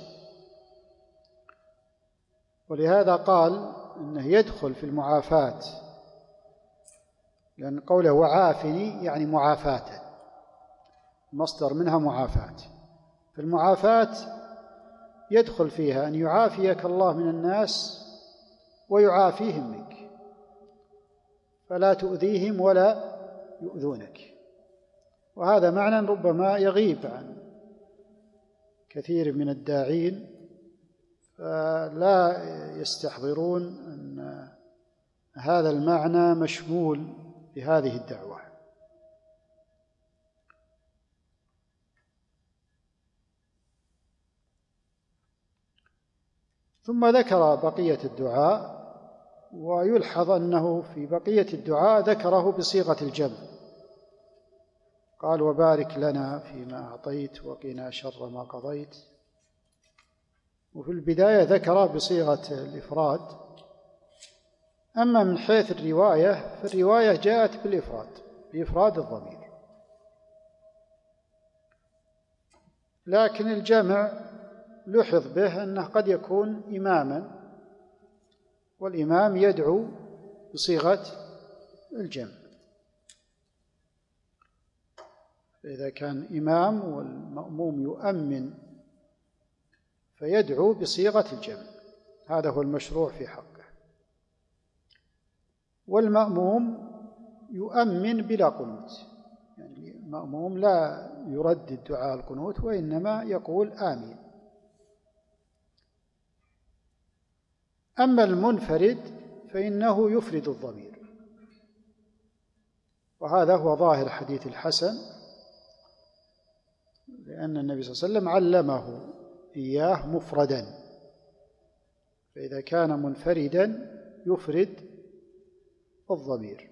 ولهذا قال إنه يدخل في المعافاة، لأن قوله وعافني يعني معافاة، مصدر منها معافاة. فالمعافاة يدخل فيها أن يعافيك الله من الناس ويعافيهم منك، فلا تؤذيهم ولا يؤذونك. وهذا معنى ربما يغيب عن كثير من الداعين، فلا يستحضرون أن هذا المعنى مشمول بهذه الدعوة. ثم ذكر بقية الدعاء، ويلحظ أنه في بقية الدعاء ذكره بصيغة الجمع، قال: وبارك لنا فيما أعطيت وقنا شر ما قضيت. وفي البداية ذكر بصيغة الإفراد. أما من حيث الرواية فالرواية جاءت بالإفراد، بإفراد الضمير، لكن الجمع لحظ به أنه قد يكون إماما، والإمام يدعو بصيغة الجمع. فإذا كان إمام والمأموم يؤمن فيدعو بصيغة الجمع، هذا هو المشروع في حقه. والمأموم يؤمن بلا قنوت، يعني المأموم لا يردد دعاء القنوت وإنما يقول آمين. أما المنفرد فإنه يفرد الضمير، وهذا هو ظاهر حديث الحسن، لأن النبي صلى الله عليه وسلم علمه إياه مفردا، فإذا كان منفردا يفرد الضمير.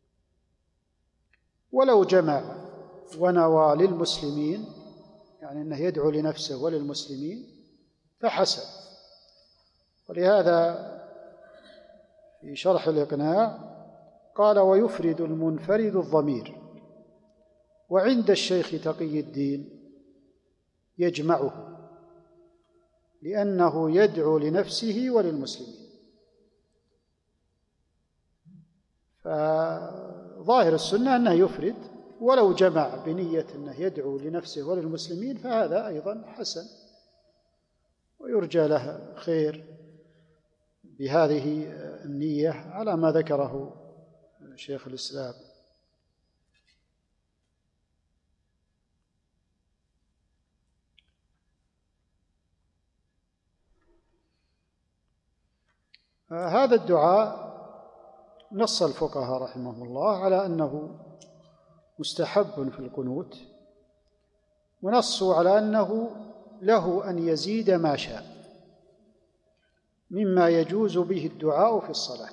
ولو جمع ونوى للمسلمين، يعني أنه يدعو لنفسه وللمسلمين، فحسن. ولهذا في شرح الإقناع قال: ويفرد المنفرد الضمير. وعند الشيخ تقي الدين يجمعه، لأنه يدعو لنفسه وللمسلمين. فظاهر السنة أنه يفرد، ولو جمع بنية أنه يدعو لنفسه وللمسلمين فهذا أيضا حسن، ويرجى له خير بهذه النية على ما ذكره شيخ الإسلام. هذا الدعاء نص الفقهاء رحمهم الله على أنه مستحب في القنوت، ونصوا على أنه له أن يزيد ما شاء مما يجوز به الدعاء في الصلاة.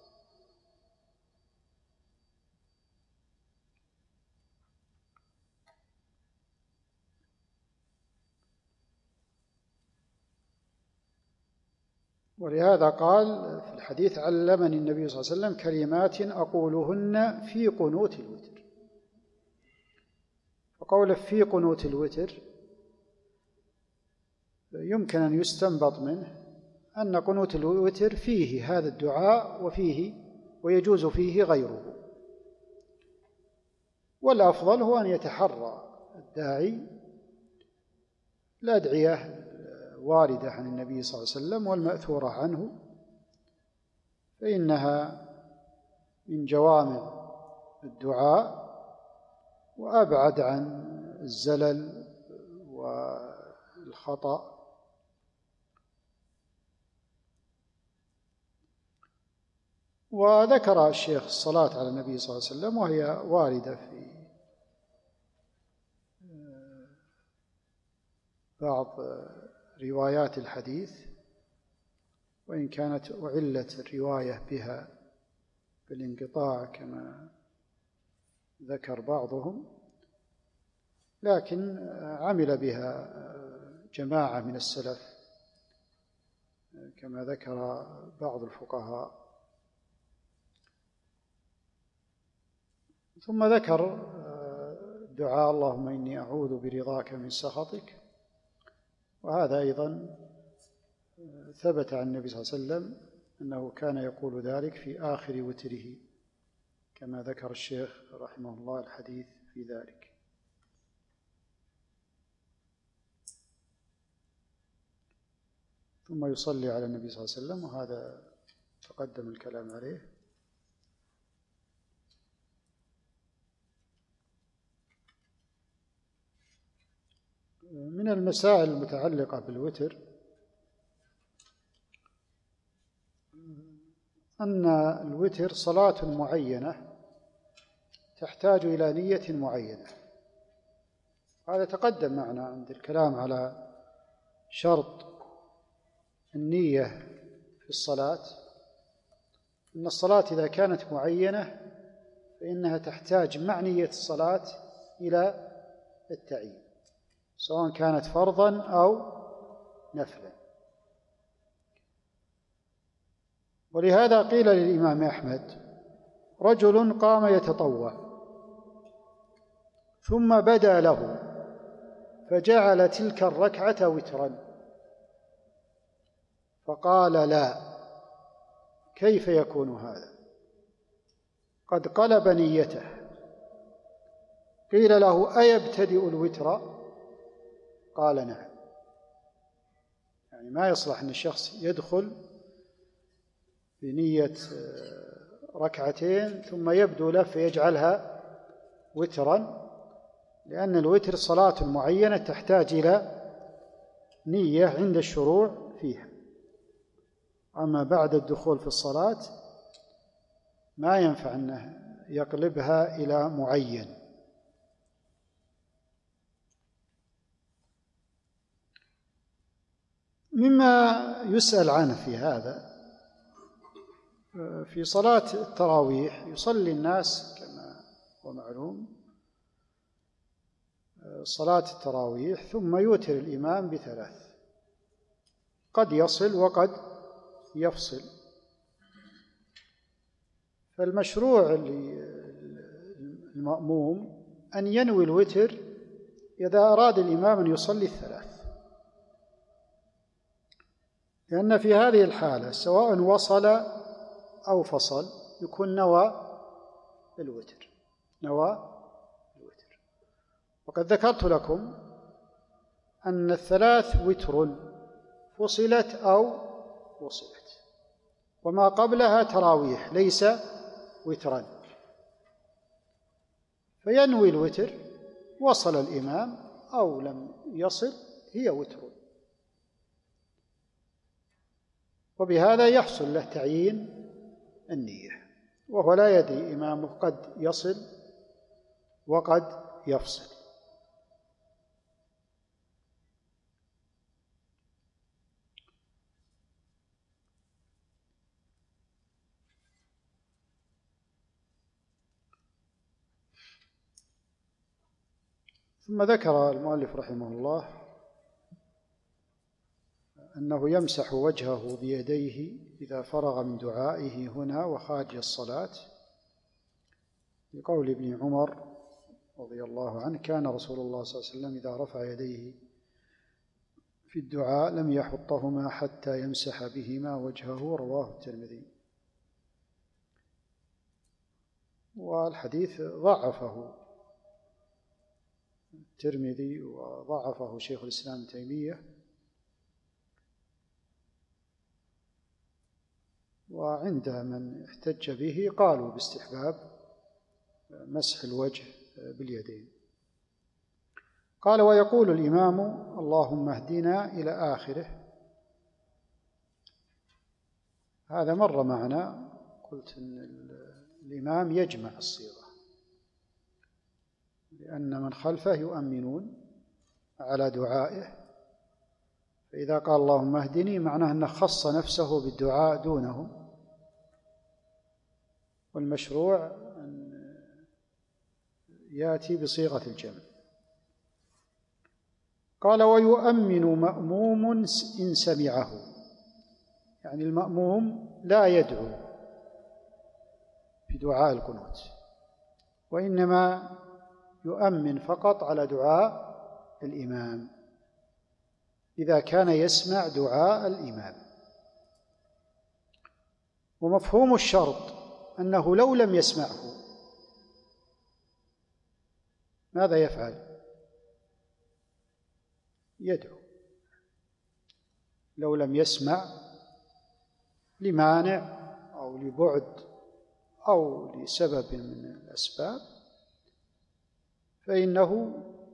ولهذا قال في الحديث: علمني النبي صلى الله عليه وسلم كلمات أقولهن في قنوت الوتر. وقوله في قنوت الوتر يمكن أن يستنبط منه أن قنوت الوتر فيه هذا الدعاء ويجوز فيه غيره. والأفضل هو أن يتحرى الداعي الأدعية واردة عن النبي صلى الله عليه وسلم والمأثورة عنه، فإنها من جوامع الدعاء وأبعد عن الزلل والخطأ. وذكر الشيخ الصلاة على النبي صلى الله عليه وسلم، وهي واردة في بعض روايات الحديث، وإن كانت أعلت الرواية بها بالانقطاع كما ذكر بعضهم، لكن عمل بها جماعة من السلف كما ذكر بعض الفقهاء. ثم ذكر دعاء اللهم إني أعوذ برضاك من سخطك، وهذا أيضا ثبت عن النبي صلى الله عليه وسلم أنه كان يقول ذلك في آخر وتره، كما ذكر الشيخ رحمه الله الحديث في ذلك. ثم يصلي على النبي صلى الله عليه وسلم، وهذا تقدم الكلام عليه. من المسائل المتعلقة بالوتر أن الوتر صلاة معينة تحتاج إلى نية معينة. هذا تقدم معنا عند الكلام على شرط النية في الصلاة، أن الصلاة إذا كانت معينة فإنها تحتاج مع نية الصلاة إلى التعيين، سواء كانت فرضا أو نفلا. ولهذا قيل للإمام أحمد: رجل قام يتطوع ثم بدا له فجعل تلك الركعة وترا، فقال: لا، كيف يكون هذا؟ قد قلب نيته. قيل له: أيبتدئ الوتر؟ قال: نعم. يعني ما يصلح أن الشخص يدخل بنية ركعتين ثم يبدو له فيجعلها وترا، لأن الوتر صلاة معينة تحتاج إلى نية عند الشروع فيها. أما بعد الدخول في الصلاة ما ينفع أنه يقلبها إلى معين. مما يسأل عنه في هذا، في صلاة التراويح يصلي الناس كما هو معلوم صلاة التراويح ثم يوتر الإمام بثلاث، قد يصل وقد يفصل. فالمشروع للمأموم أن ينوي الوتر إذا أراد الإمام أن يصلي الثلاث، لأن في هذه الحالة سواء وصل أو فصل يكون نوى الوتر. وقد ذكرت لكم أن الثلاث وتر، فصلت أو وصلت، وما قبلها تراويح ليس وترا، فينوي الوتر، وصل الإمام أو لم يصل هي وتر، وبهذا يحصل له تعيين النية، وهو لا يدري إمامه قد يصل وقد يفصل. ثم ذكر المؤلف رحمه الله أنه يمسح وجهه بيديه إذا فرغ من دعائه هنا وخارج الصلاة، لقول ابن عمر رضي الله عنه: كان رسول الله صلى الله عليه وسلم إذا رفع يديه في الدعاء لم يحطهما حتى يمسح بهما وجهه، رواه الترمذي. والحديث ضعفه الترمذي وضعفه شيخ الإسلام ابن تيمية، وعند من احتج به قالوا باستحباب مسح الوجه باليدين. قال: ويقول الإمام: اللهم اهدنا، إلى آخره. هذا مر معنا، قلت أن الإمام يجمع الصيغة، لأن من خلفه يؤمنون على دعائه، فإذا قال اللهم اهدني معناه أنه خص نفسه بالدعاء دونهم، والمشروع أن يأتي بصيغة الجمع. قال: ويؤمن مأموم إن سمعه، يعني المأموم لا يدعو بدعاء القنوت، وإنما يؤمن فقط على دعاء الإمام إذا كان يسمع دعاء الإمام. ومفهوم الشرط أنه لو لم يسمعه ماذا يفعل؟ يدعو، لو لم يسمع لمانع أو لبعد أو لسبب من الأسباب فإنه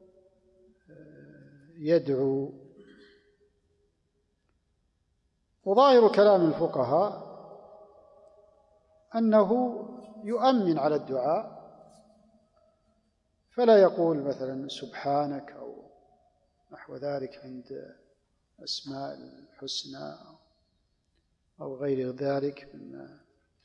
يدعو. وظاهر كلام الفقهاء أنه يؤمن على الدعاء، فلا يقول مثلا سبحانك أو نحو ذلك عند أسماء الحسنى أو غير ذلك مما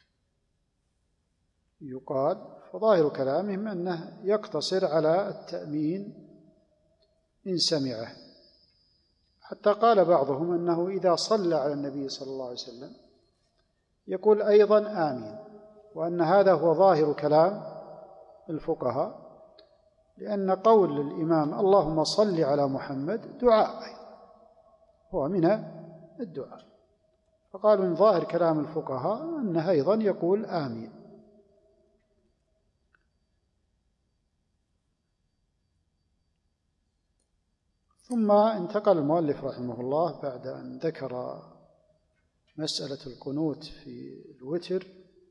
يقال. فظاهر كلامهم أنه يقتصر على التأمين إن سمعه، حتى قال بعضهم أنه إذا صلى على النبي صلى الله عليه وسلم يقول أيضا آمين، وأن هذا هو ظاهر كلام الفقهاء، لأن قول الإمام اللهم صل على محمد دعاء أيضا، هو من الدعاء، فقالوا إن ظاهر كلام الفقهاء أنه أيضا يقول آمين. ثم انتقل المؤلف رحمه الله بعد أن ذكر مسألة القنوت في الوتر،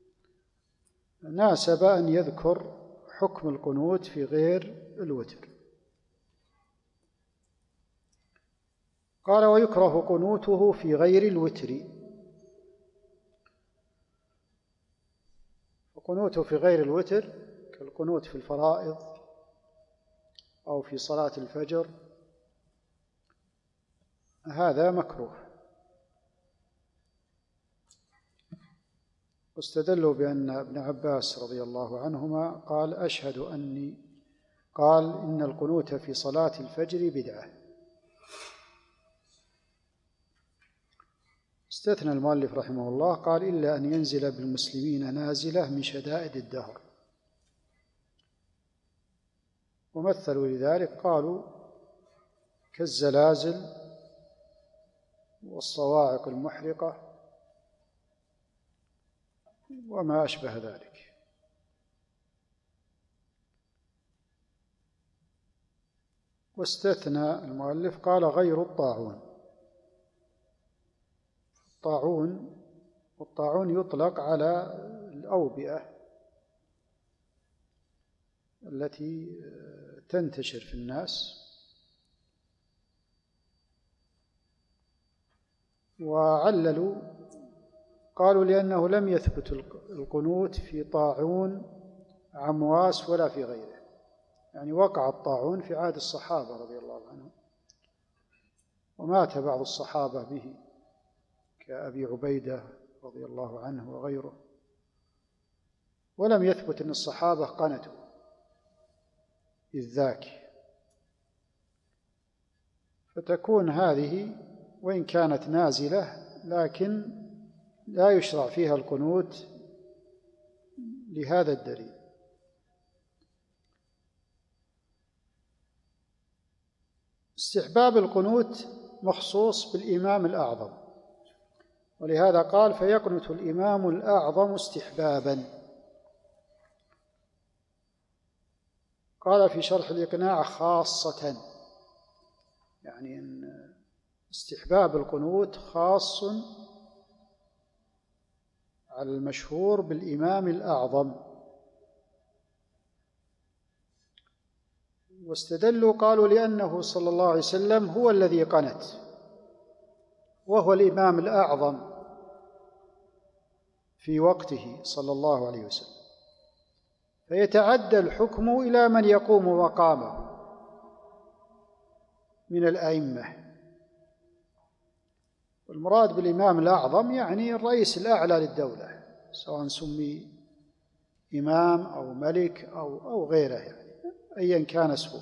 ناسب أن يذكر حكم القنوت في غير الوتر. قال ويكره قنوته في غير الوتر. وقنوته في غير الوتر كالقنوت في الفرائض أو في صلاة الفجر، هذا مكروه. واستدلوا بأن ابن عباس رضي الله عنهما قال أشهد أني قال إن القنوت في صلاة الفجر بدعة. استثنى المؤلف رحمه الله قال إلا أن ينزل بالمسلمين نازلة من شدائد الدهر، ومثلوا لذلك قالوا كالزلازل والصواعق المحرقة وما أشبه ذلك. واستثنى المؤلف قال غير الطاعون. والطاعون يطلق على الأوبئة التي تنتشر في الناس، وعللوا قالوا لأنه لم يثبت القنوت في طاعون عمواس ولا في غيره، يعني وقع الطاعون في عهد الصحابة رضي الله عنهم، ومات بعض الصحابة به كأبي عبيدة رضي الله عنه وغيره، ولم يثبت أن الصحابة قنتوا إذ ذاك. فتكون هذه وإن كانت نازلة لكن لا يشرع فيها القنوت لهذا الدليل. استحباب القنوت مخصوص بالإمام الأعظم، ولهذا قال فيقنت الإمام الأعظم استحبابا. قال في شرح الإقناع خاصة، يعني أن استحباب القنوت خاص على المشهور بالإمام الأعظم. واستدلوا قالوا لأنه صلى الله عليه وسلم هو الذي قنت، وهو الإمام الأعظم في وقته صلى الله عليه وسلم، فيتعدى الحكم إلى من يقوم مقامه من الأئمة. والمراد بالإمام الأعظم يعني الرئيس الأعلى للدولة، سواء سمي إمام أو ملك أو غيره، يعني أيا كان اسمه.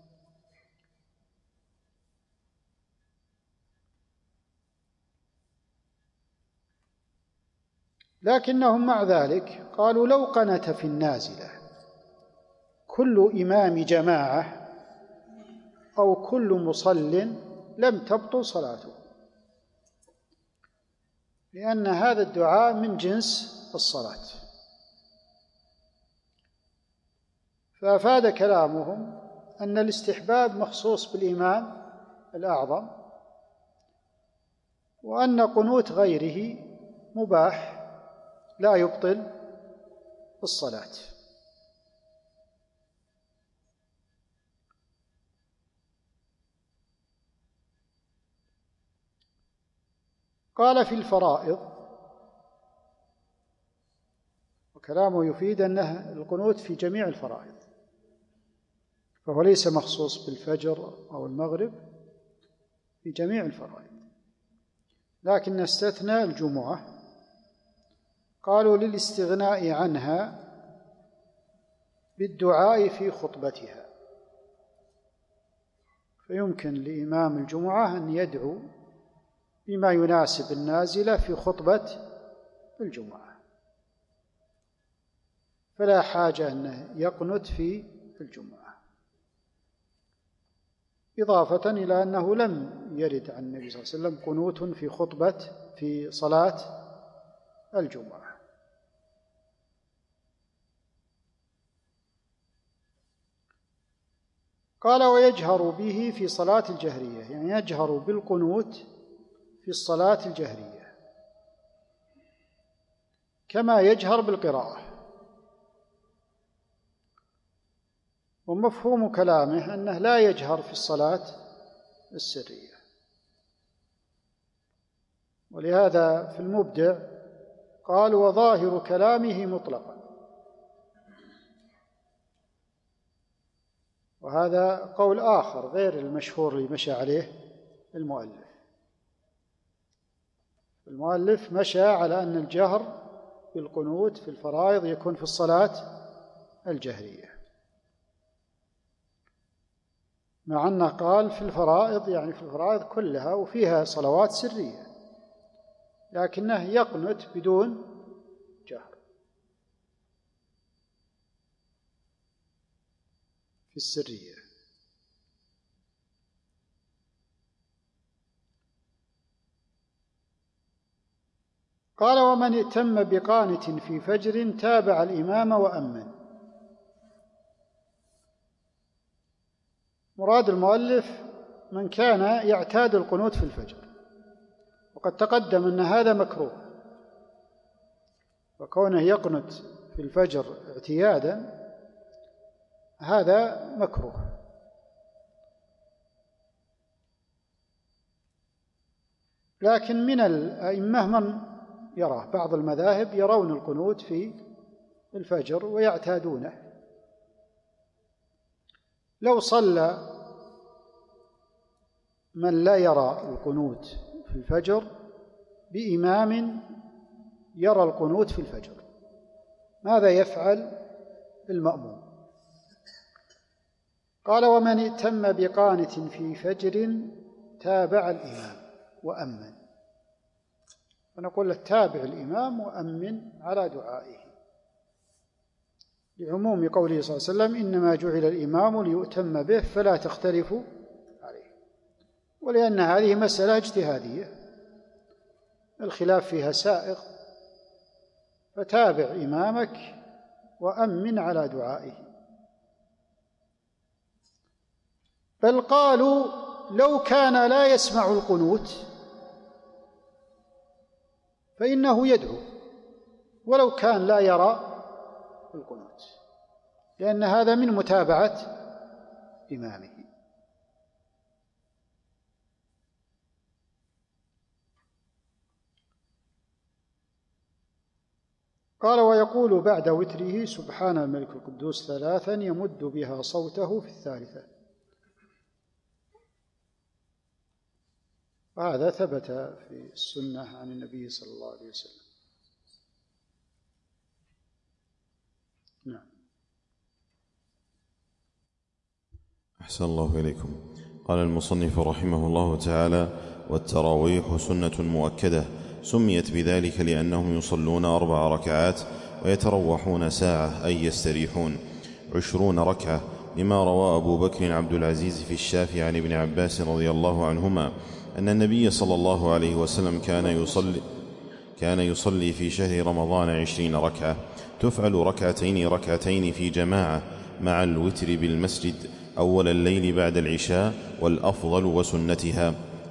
لكنهم مع ذلك قالوا لو قنت في النازلة كل إمام جماعة أو كل مصل لم تبطل صلاته، لأن هذا الدعاء من جنس الصلاة. فأفاد كلامهم أن الاستحباب مخصوص بالإمام الأعظم، وأن قنوت غيره مباح لا يبطل الصلاة. قال في الفرائض، وكلامه يفيد أنه القنوت في جميع الفرائض، فهو ليس مخصوص بالفجر أو المغرب، في جميع الفرائض، لكن استثنى الجمعة، قالوا للاستغناء عنها بالدعاء في خطبتها، فيمكن لإمام الجمعة أن يدعو بما يناسب النازلة في خطبة الجمعة، فلا حاجة أنه يقنت في الجمعة، إضافة إلى أنه لم يرد عن النبي صلى الله عليه وسلم قنوت في صلاة الجمعة. قال ويجهر به في صلاة الجهرية، يعني يجهر بالقنوت في الصلاة الجهرية كما يجهر بالقراءة. ومفهوم كلامه أنه لا يجهر في الصلاة السرية، ولهذا في المبدع قال وظاهر كلامه مطلقا، وهذا قول آخر غير المشهور اللي مشى عليه المؤلف. المؤلف مشى على أن الجهر بالقنوت في الفرائض يكون في الصلاة الجهرية، مع أنه قال في الفرائض، يعني في الفرائض كلها وفيها صلوات سرية، لكنه يقنت بدون جهر في السرية. قال ومن ائتم بقانت في فجر تابع الإمام وأمن. مراد المؤلف من كان يعتاد القنوت في الفجر، وقد تقدم أن هذا مكروه، وكونه يقنت في الفجر اعتيادا هذا مكروه. لكن من الأئمة من يراه، بعض المذاهب يرون القنوت في الفجر ويعتادونه. لو صلى من لا يرى القنوت في الفجر بإمام يرى القنوت في الفجر، ماذا يفعل المأموم؟ قال ومن ائتم بقانت في فجر تابع الإمام وأمن. ونقول له تابع الإمام وأمن على دعائه، لعموم قوله صلى الله عليه وسلم إنما جعل الإمام ليؤتم به فلا تختلفوا عليه، ولأن هذه مسألة اجتهادية الخلاف فيها سائغ، فتابع إمامك وأمن على دعائه. بل قالوا لو كان لا يسمع القنوت فإنه يدعو ولو كان لا يرى القنوت، لأن هذا من متابعة إمامه. قال ويقول بعد وتره سبحان الملك القدوس 3 يمد بها صوته في 3. وهذا ثبت في السنة عن النبي صلى الله عليه وسلم. نعم. أحسن الله إليكم. قال المصنف رحمه الله تعالى والتراويح سنة مؤكدة سميت بذلك لأنهم يصلون 4 ركعات ويتروحون ساعة أي يستريحون 20 ركعة، لما روى أبو بكر عبد العزيز في الشافعي عن ابن عباس رضي الله عنهما أن النبي صلى الله عليه وسلم كان يصلي في شهر رمضان 20 ركعة تفعل ركعتين في جماعة مع الوتر بالمسجد أول الليل بعد العشاء، والأفضل وسنتها.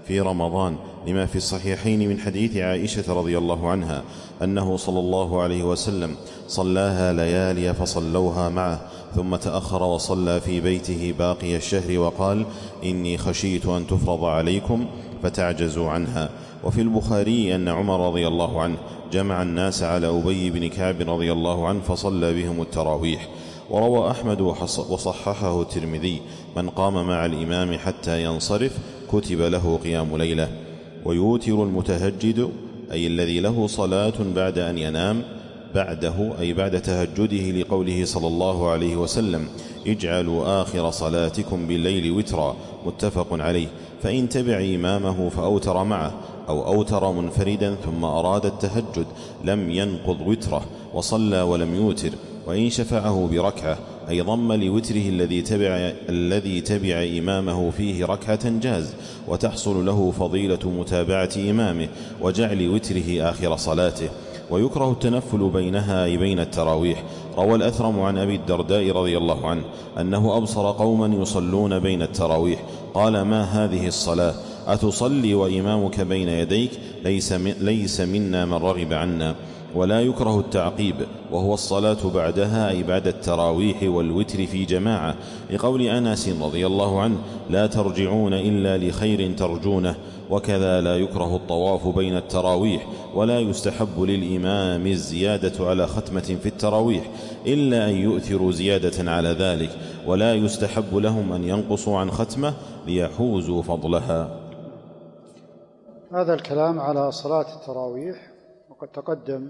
في رمضان، لما في الصحيحين من حديث عائشة رضي الله عنها أنه صلى الله عليه وسلم صلاها ليالي فصلوها معه، ثم تأخر وصلى في بيته باقي الشهر وقال: إني خشيت أن تفرض عليكم فتعجزوا عنها. وفي البخاري أن عمر رضي الله عنه جمع الناس على أبي بن كعب رضي الله عنه فصلى بهم التراويح. وروى أحمد وصححه الترمذي: من قام مع الإمام حتى ينصرف كتب له قيام ليلة. ويوتر المتهجد، أي الذي له صلاة بعد أن ينام، بعده أي بعد تهجده، لقوله صلى الله عليه وسلم: اجعلوا آخر صلاتكم بالليل وترا، متفق عليه. فإن تبع إمامه فأوتر معه، أو أوتر منفردا ثم أراد التهجد لم ينقض وتره وصلى ولم يوتر. وإن شفعه بركعة، أي ضم لوتره الذي تبع إمامه فيه ركعة، جاز، وتحصل له فضيلة متابعة إمامه وجعل وتره آخر صلاته. ويكره التنفل بينها أي بين التراويح. روى الأثرم عن أبي الدرداء رضي الله عنه أنه أبصر قوما يصلون بين التراويح، قال: ما هذه الصلاة؟ أتصلي وإمامك بين يديك؟ ليس منا من رغب عنا. ولا يكره التعقيب، وهو الصلاة بعدها أي بعد التراويح والوتر في جماعة، لقول أنس رضي الله عنه: لا ترجعون إلا لخير ترجونه. وكذا لا يكره الطواف بين التراويح، ولا يستحب للإمام الزيادة على ختمة في التراويح إلا أن يؤثروا زيادة على ذلك، ولا يستحب لهم أن ينقصوا عن ختمة ليحوزوا فضلها. هذا الكلام على صلاة التراويح، وقد تقدم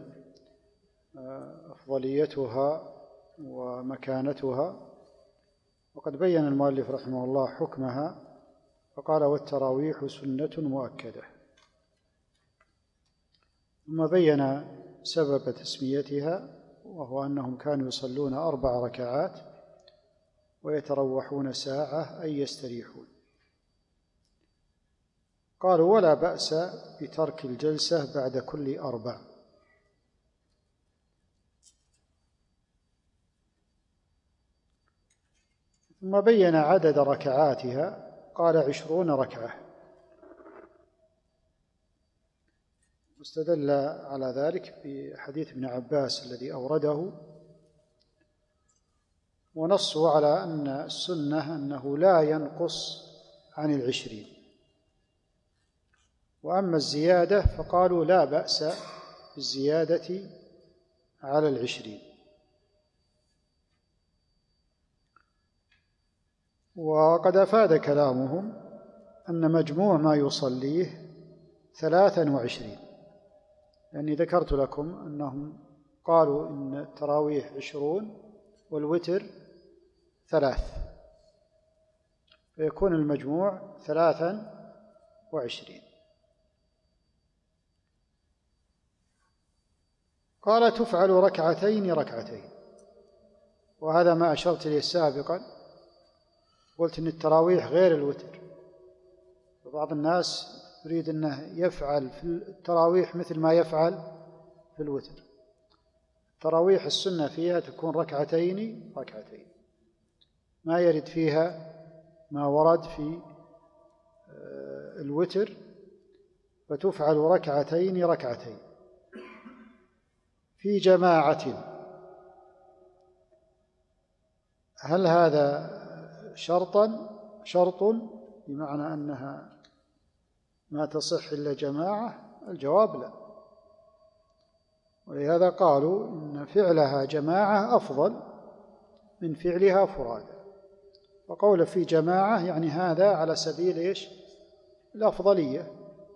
أفضليتها ومكانتها، وقد بين المؤلف رحمه الله حكمها فقال: والتراويح سنة مؤكدة. ثم بين سبب تسميتها، وهو أنهم كانوا يصلون 4 ركعات ويتروحون ساعة أي يستريحون. قالوا: ولا بأس بترك الجلسة بعد كل 4. ثم بين عدد ركعاتها، قال: 20 ركعة، واستدل على ذلك بحديث ابن عباس الذي أورده، ونصوا على أن السنة أنه لا ينقص عن 20. وأما الزيادة فقالوا: لا بأس بالزيادة على 20. وقد أفاد كلامهم أن مجموع ما يصليه 23، لأني ذكرت لكم أنهم قالوا إن التراويح 20 والوتر 3، فيكون المجموع 23. قال: تفعل ركعتين ركعتين، وهذا ما أشرت إليه سابقا، قلت إن التراويح غير الوتر، وبعض الناس يريد أنه يفعل في التراويح مثل ما يفعل في الوتر. التراويح السنة فيها تكون ركعتين ركعتين، ما يرد فيها ما ورد في الوتر، فتفعل ركعتين ركعتين في جماعة. هل هذا شرط بمعنى أنها ما تصح إلا جماعة؟ الجواب لا، ولهذا قالوا إن فعلها جماعة أفضل من فعلها فرادى. وقول في جماعة يعني هذا على سبيل الأفضلية.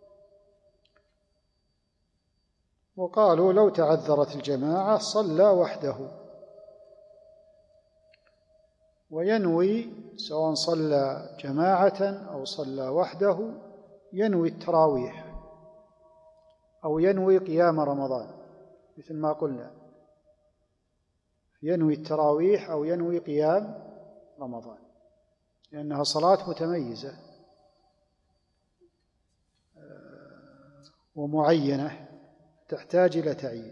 وقالوا لو تعذرت الجماعة صلى وحده، وينوي سواء صلى جماعة أو صلى وحده ينوي التراويح أو ينوي قيام رمضان، مثل ما قلنا، ينوي التراويح أو ينوي قيام رمضان، لأنها صلاة متميزة ومعينة تحتاج إلى تعيين.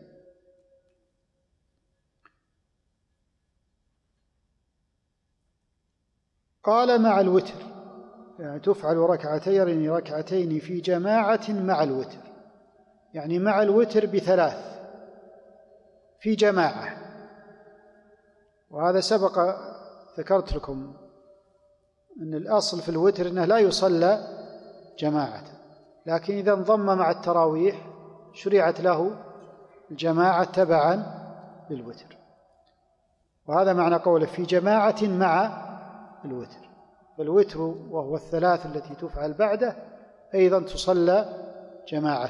قال: مع الوتر، يعني تفعل ركعتين ركعتين في جماعة مع الوتر، يعني مع الوتر ب3 في جماعة. وهذا سبق ذكرت لكم أن الأصل في الوتر أنه لا يصلى جماعة، لكن إذا انضم مع التراويح شرعت له الجماعة تبعا للوتر. وهذا معنى قوله في جماعة مع الوتر، فالوتر وهو 3 التي تفعل بعده أيضا تصلى جماعة.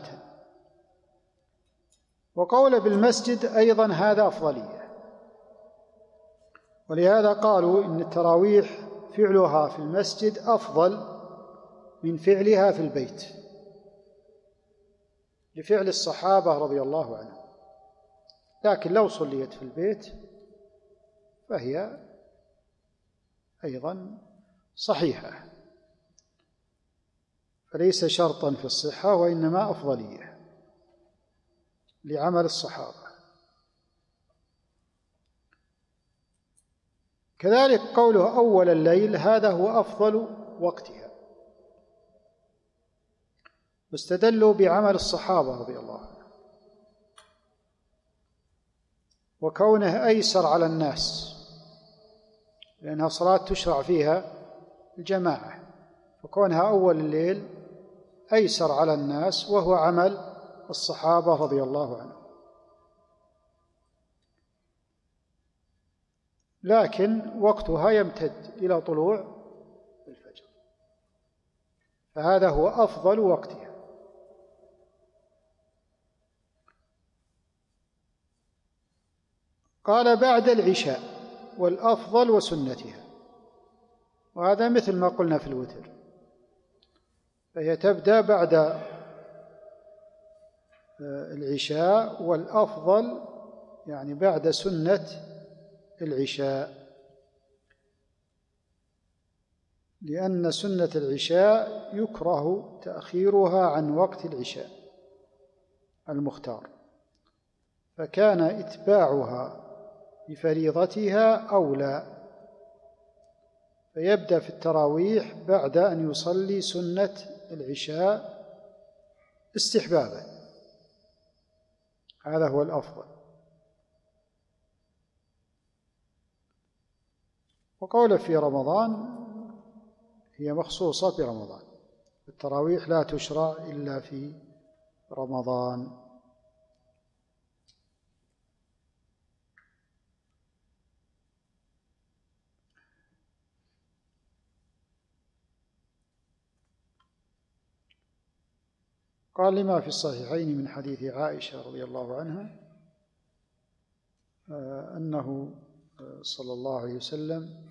وقوله بالمسجد أيضا هذا أفضلية، ولهذا قالوا إن التراويح فعلها في المسجد أفضل من فعلها في البيت، لفعل الصحابة رضي الله عنهم. لكن لو صليت في البيت فهي أيضا صحيحة، فليس شرطا في الصحة وإنما أفضلية لعمل الصحابة. كذلك قوله أول الليل هذا هو أفضل وقتها، واستدلوا بعمل الصحابة رضي الله عنهم وكونه أيسر على الناس، لأنها صلاة تشرع فيها الجماعة، فكونها أول الليل أيسر على الناس، وهو عمل الصحابة رضي الله عنهم. لكن وقتها يمتد إلى طلوع الفجر، فهذا هو أفضل وقتها. قال بعد العشاء والأفضل وسنتها، وهذا مثل ما قلنا في الوتر، فهي تبدأ بعد العشاء، والأفضل يعني بعد سنة العشاء، لأن سنة العشاء يكره تأخيرها عن وقت العشاء المختار، فكان إتباعها بفريضتها أولى، فيبدأ في التراويح بعد أن يصلي سنة العشاء استحبابا، هذا هو الأفضل. وقوله في رمضان هي مخصوصة برمضان، التراويح لا تشرع إلا في رمضان. قال لما في الصحيحين من حديث عائشة رضي الله عنها أنه صلى الله عليه وسلم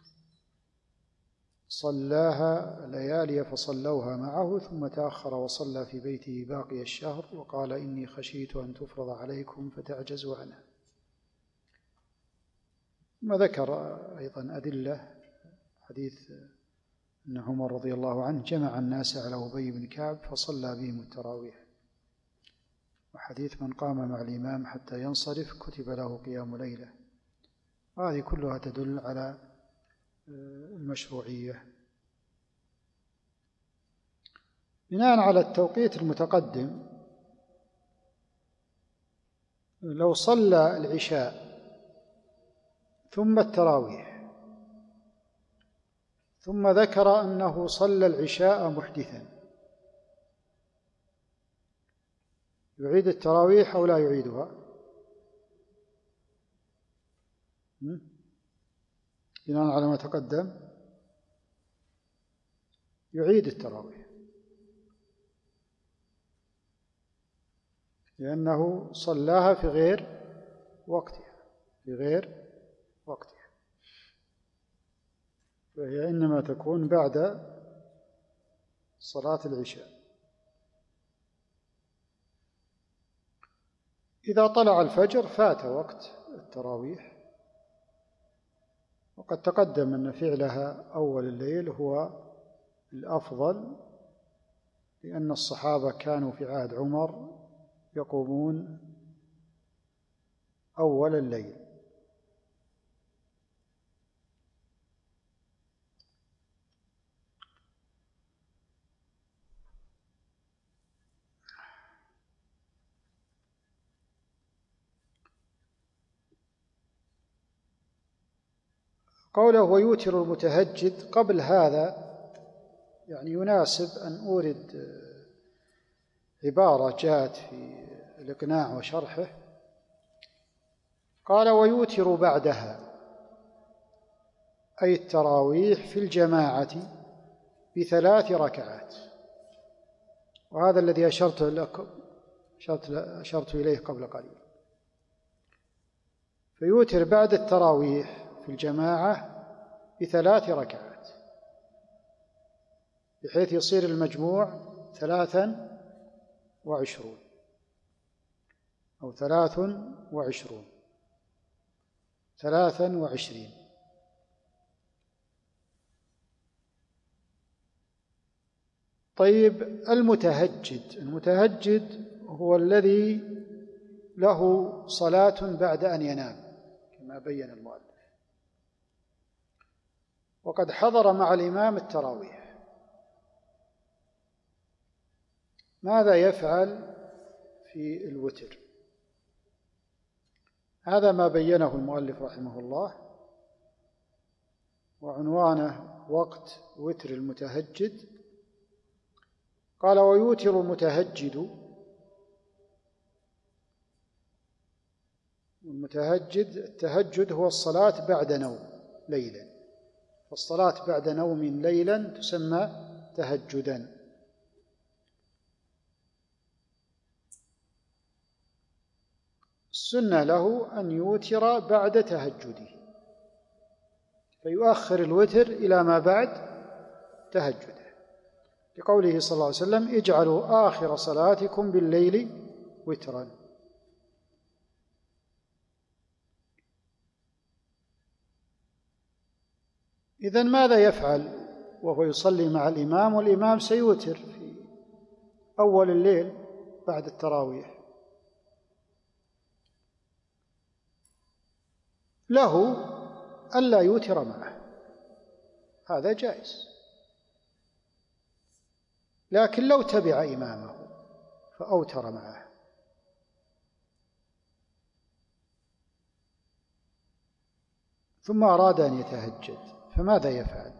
صلاها ليالي فصلوها معه، ثم تأخر وصلى في بيته باقي الشهر، وقال إني خشيت أن تفرض عليكم فتعجزوا عنها. ثم ذكر أيضا أدلة، حديث أن عمر رضي الله عنه جمع الناس على أبي بن كعب فصلى بهم التراويح، وحديث من قام مع الإمام حتى ينصرف كتب له قيام ليلة. هذه كلها تدل على المشروعية. بناء على التوقيت المتقدم، لو صلى العشاء ثم التراويح ثم ذكر أنه صلى العشاء محدثا، يعيد التراويح أو لا يعيدها؟ بناء على ما تقدم يعيد التراويح، لأنه صلاها في غير وقتها، فهي إنما تكون بعد صلاة العشاء. إذا طلع الفجر فات وقت التراويح، وقد تقدم أن فعلها أول الليل هو الأفضل، لأن الصحابة كانوا في عهد عمر يقومون أول الليل. قوله ويوتر المتهجد، قبل هذا يعني يناسب أن أورد عبارة جاءت في الإقناع وشرحه. قال ويوتر بعدها، أي التراويح في الجماعة ب3 ركعات، وهذا الذي أشرت إليه قبل قليل. فيوتر بعد التراويح في الجماعة ب3 ركعات، بحيث يصير المجموع 23 أو 23. طيب، المتهجد هو الذي له صلاة بعد أن ينام كما بين المؤلف، وقد حضر مع الإمام التراويح. ماذا يفعل في الوتر؟ هذا ما بينه المؤلف رحمه الله، وعنوانه وقت وتر المتهجد. قال ويوتر المتهجد، التهجد هو الصلاة بعد نوم ليلا، فالصلاة بعد نوم ليلا تسمى تهجدا. السنة له أن يوتر بعد تهجده، فيؤخر الوتر إلى ما بعد تهجده، لقوله صلى الله عليه وسلم اجعلوا آخر صلاتكم بالليل وترا. إذن ماذا يفعل وهو يصلي مع الإمام والإمام سيوتر في أول الليل بعد التراويح؟ له ألا يوتر معه، هذا جائز، لكن لو تبع إمامه فأوتر معه ثم أراد أن يتهجد، فماذا يفعل؟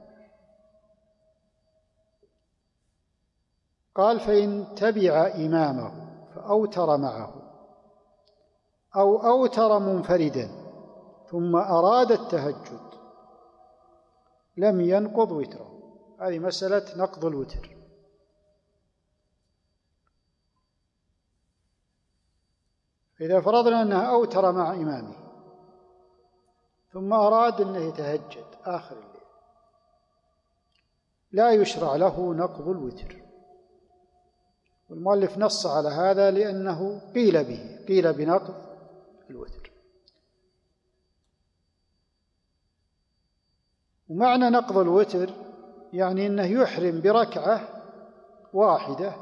قال فإن تبع إمامه فأوتر معه أو أوتر منفردا ثم أراد التهجد لم ينقض وتره. هذه مسألة نقض الوتر. إذا فرضنا أنه أوتر مع إمامه ثم أراد أنه يتهجد آخر الليل، لا يشرع له نقض الوتر، والمؤلف نص على هذا لأنه قيل بنقض الوتر. ومعنى نقض الوتر يعني أنه يحرم بركعة واحدة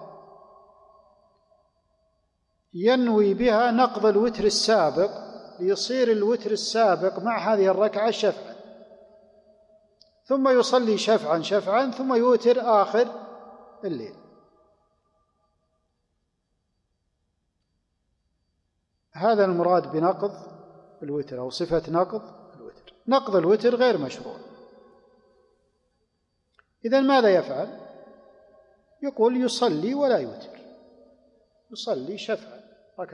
ينوي بها نقض الوتر السابق، ليصير الوتر السابق مع هذه الركعة شفعا، ثم يصلي شفعا ثم يوتر آخر الليل. هذا المراد بنقض الوتر، أو صفة نقض الوتر. نقض الوتر غير مشروع. إذن ماذا يفعل؟ يقول يصلي ولا يوتر، يصلي شفعا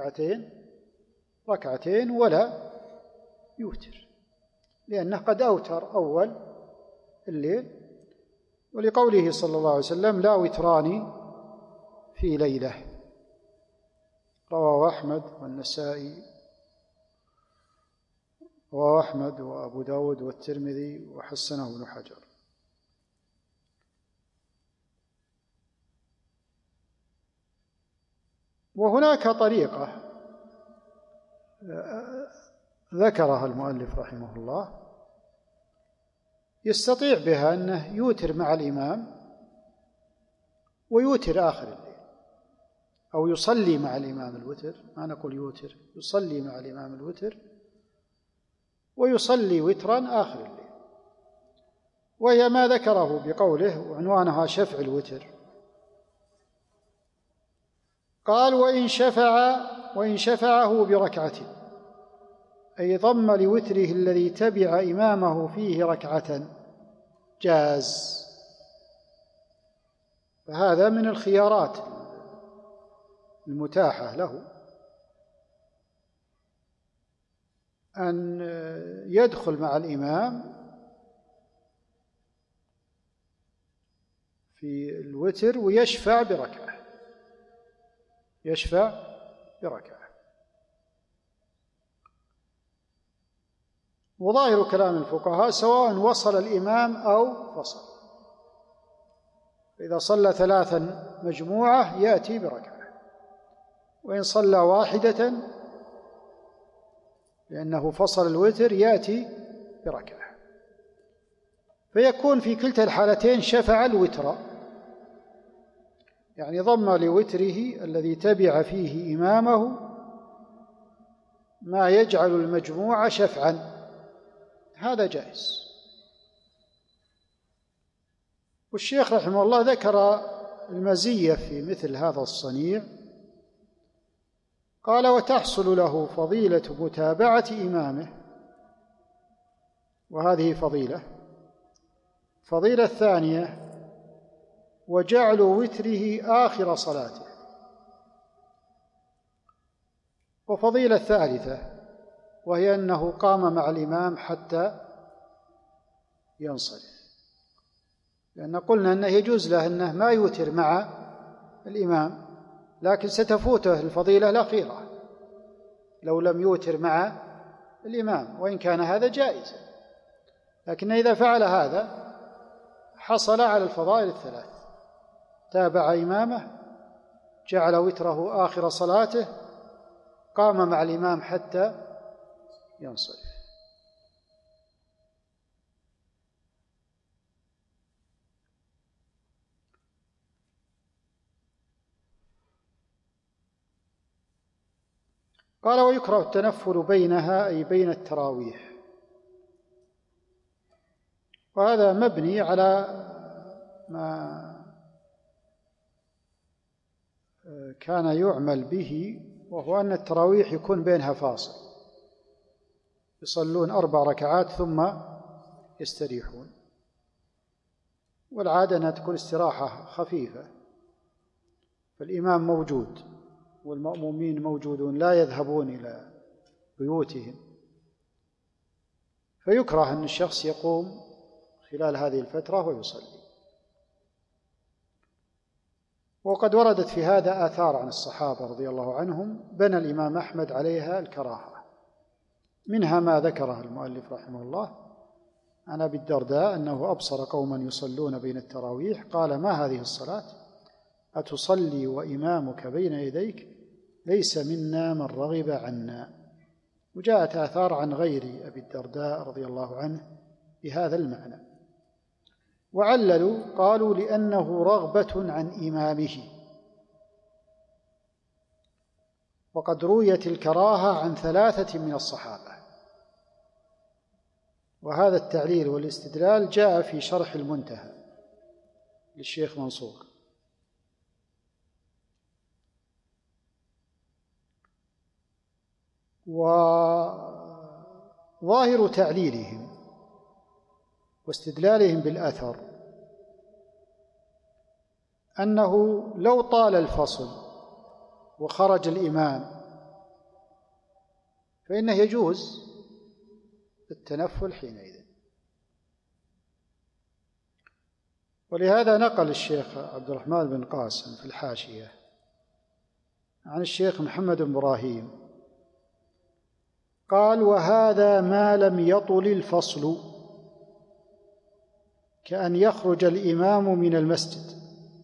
ركعتين ولا يوتر، لأنه قد أوتر أول الليل، ولقوله صلى الله عليه وسلم لا وتران في ليلة، رواه أحمد والنسائي، رواه أحمد وأبو داود والترمذي وحسنه ابن حجر. وهناك طريقة ذكرها المؤلف رحمه الله يستطيع بها أنه يوتر مع الإمام ويوتر آخر الليل، أو يصلي مع الإمام الوتر، ما نقول يوتر، يصلي مع الإمام الوتر ويصلي وترا آخر الليل، وهي ما ذكره بقوله وعنوانها شفع الوتر. قال وإن شفعه بركعة، أي ضم لوتره الذي تبع إمامه فيه ركعة جاز. فهذا من الخيارات المتاحة له، أن يدخل مع الإمام في الوتر ويشفع بركعة، يشفع بركعة. وظاهر كلام الفقهاء سواء وصل الإمام أو فصل، إذا صلى ثلاثا مجموعة يأتي بركعة، وإن صلى واحدة لأنه فصل الوتر يأتي بركعة، فيكون في كلتا الحالتين شفع الوتر، يعني ضم لوتره الذي تبع فيه إمامه ما يجعل المجموعة شفعا، هذا جائز. والشيخ رحمه الله ذكر المزية في مثل هذا الصنيع، قال: وتحصل له فضيلة متابعة إمامه، وهذه فضيلة الثانية وجعل وتره آخر صلاته، وفضيلة الثالثة وهي أنه قام مع الإمام حتى ينصرف، لأن قلنا أنه يجوز له أنه ما يوتر مع الإمام، لكن ستفوته الفضيلة الأخيرة لو لم يوتر مع الإمام، وإن كان هذا جائزا، لكن إذا فعل هذا حصل على الفضائل الثلاث: تابع إمامه، جعل وتره آخر صلاته، قام مع الإمام حتى ينصرف. قال: ويكره التنفل بينها، أي بين التراويح، وهذا مبني على ما كان يعمل به، وهو أن التراويح يكون بينها فاصل، يصلون 4 ركعات ثم يستريحون، والعادة أنها تكون استراحة خفيفة، فالإمام موجود والمأمومين موجودون لا يذهبون إلى بيوتهم، فيكره أن الشخص يقوم خلال هذه الفترة ويصلي. وقد وردت في هذا آثار عن الصحابة رضي الله عنهم بنى الإمام أحمد عليها الكراهة، منها ما ذكره المؤلف رحمه الله عن أبي الدرداء أنه أبصر قوما يصلون بين التراويح، قال: ما هذه الصلاة؟ أتصلي وإمامك بين يديك؟ ليس منا من رغب عنا. وجاءت آثار عن غير أبي الدرداء رضي الله عنه بهذا المعنى، وعللوا قالوا: لأنه رغبة عن إمامه. وقد رويت الكراهة عن 3 من الصحابة، وهذا التعليل والاستدلال جاء في شرح المنتهى للشيخ منصور. وظاهر تعليلهم واستدلالهم بالأثر أنه لو طال الفصل وخرج الإمام فإنه يجوز التنفل حينئذ. ولهذا نقل الشيخ عبد الرحمن بن قاسم في الحاشية عن الشيخ محمد بن إبراهيم قال: وهذا ما لم يطل الفصل، كأن يخرج الإمام من المسجد،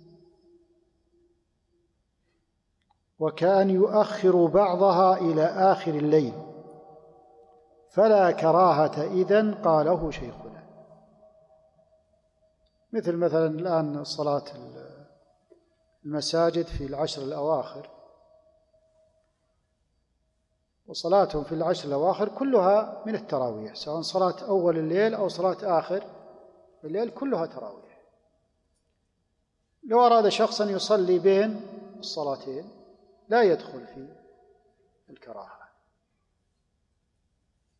وكأن يؤخر بعضها إلى آخر الليل، فلا كراهة إذن، قاله شيخنا. مثلا الآن صلاة المساجد في العشر الأواخر، وصلاتهم في العشر الأواخر كلها من التراويح، سواء صلاة أول الليل أو صلاة آخر الليل كلها تراويح. لو أراد شخص أن يصلي بين الصلاتين لا يدخل في الكراهة.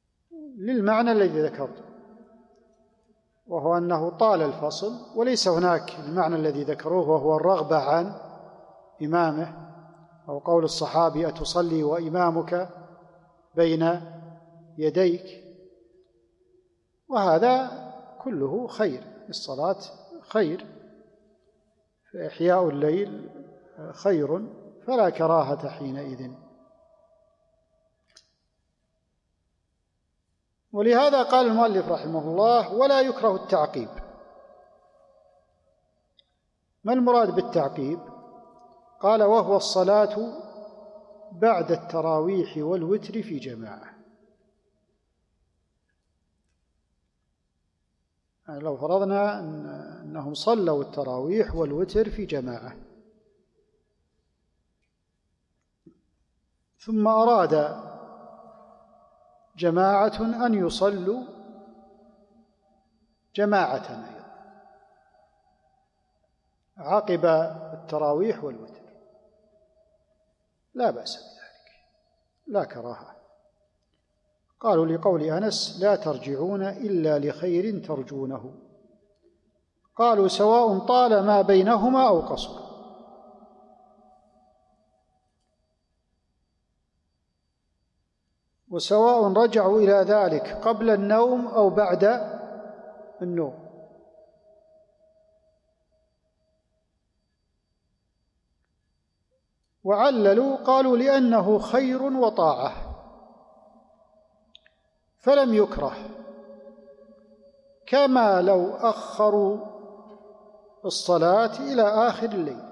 للمعنى الذي ذكرته، وهو أنه طال الفصل، وليس هناك المعنى الذي ذكروه وهو الرغبة عن إمامه، أو قول الصحابي أتصلي وإمامك بين يديك، وهذا كله خير. الصلاة خير، فإحياء الليل خير، فلا كراهة حينئذ. ولهذا قال المؤلف رحمه الله: ولا يكره التعقيب. ما المراد بالتعقيب؟ قال: وهو الصلاة بعد التراويح والوتر في جماعة. يعني لو فرضنا أنهم صلوا التراويح والوتر في جماعة، ثم أراد جماعة أن يصلوا جماعة أيضا عقب التراويح والوتر، لا بأس بذلك، لا كراهة. قالوا لقول أنس: لا ترجعون إلا لخير ترجونه. قالوا: سواء طال ما بينهما أو قصر. وسواء رجعوا إلى ذلك قبل النوم أو بعد النوم. وعللوا قالوا: لأنه خير وطاعة، فلم يكره، كما لو أخروا الصلاة إلى آخر الليل.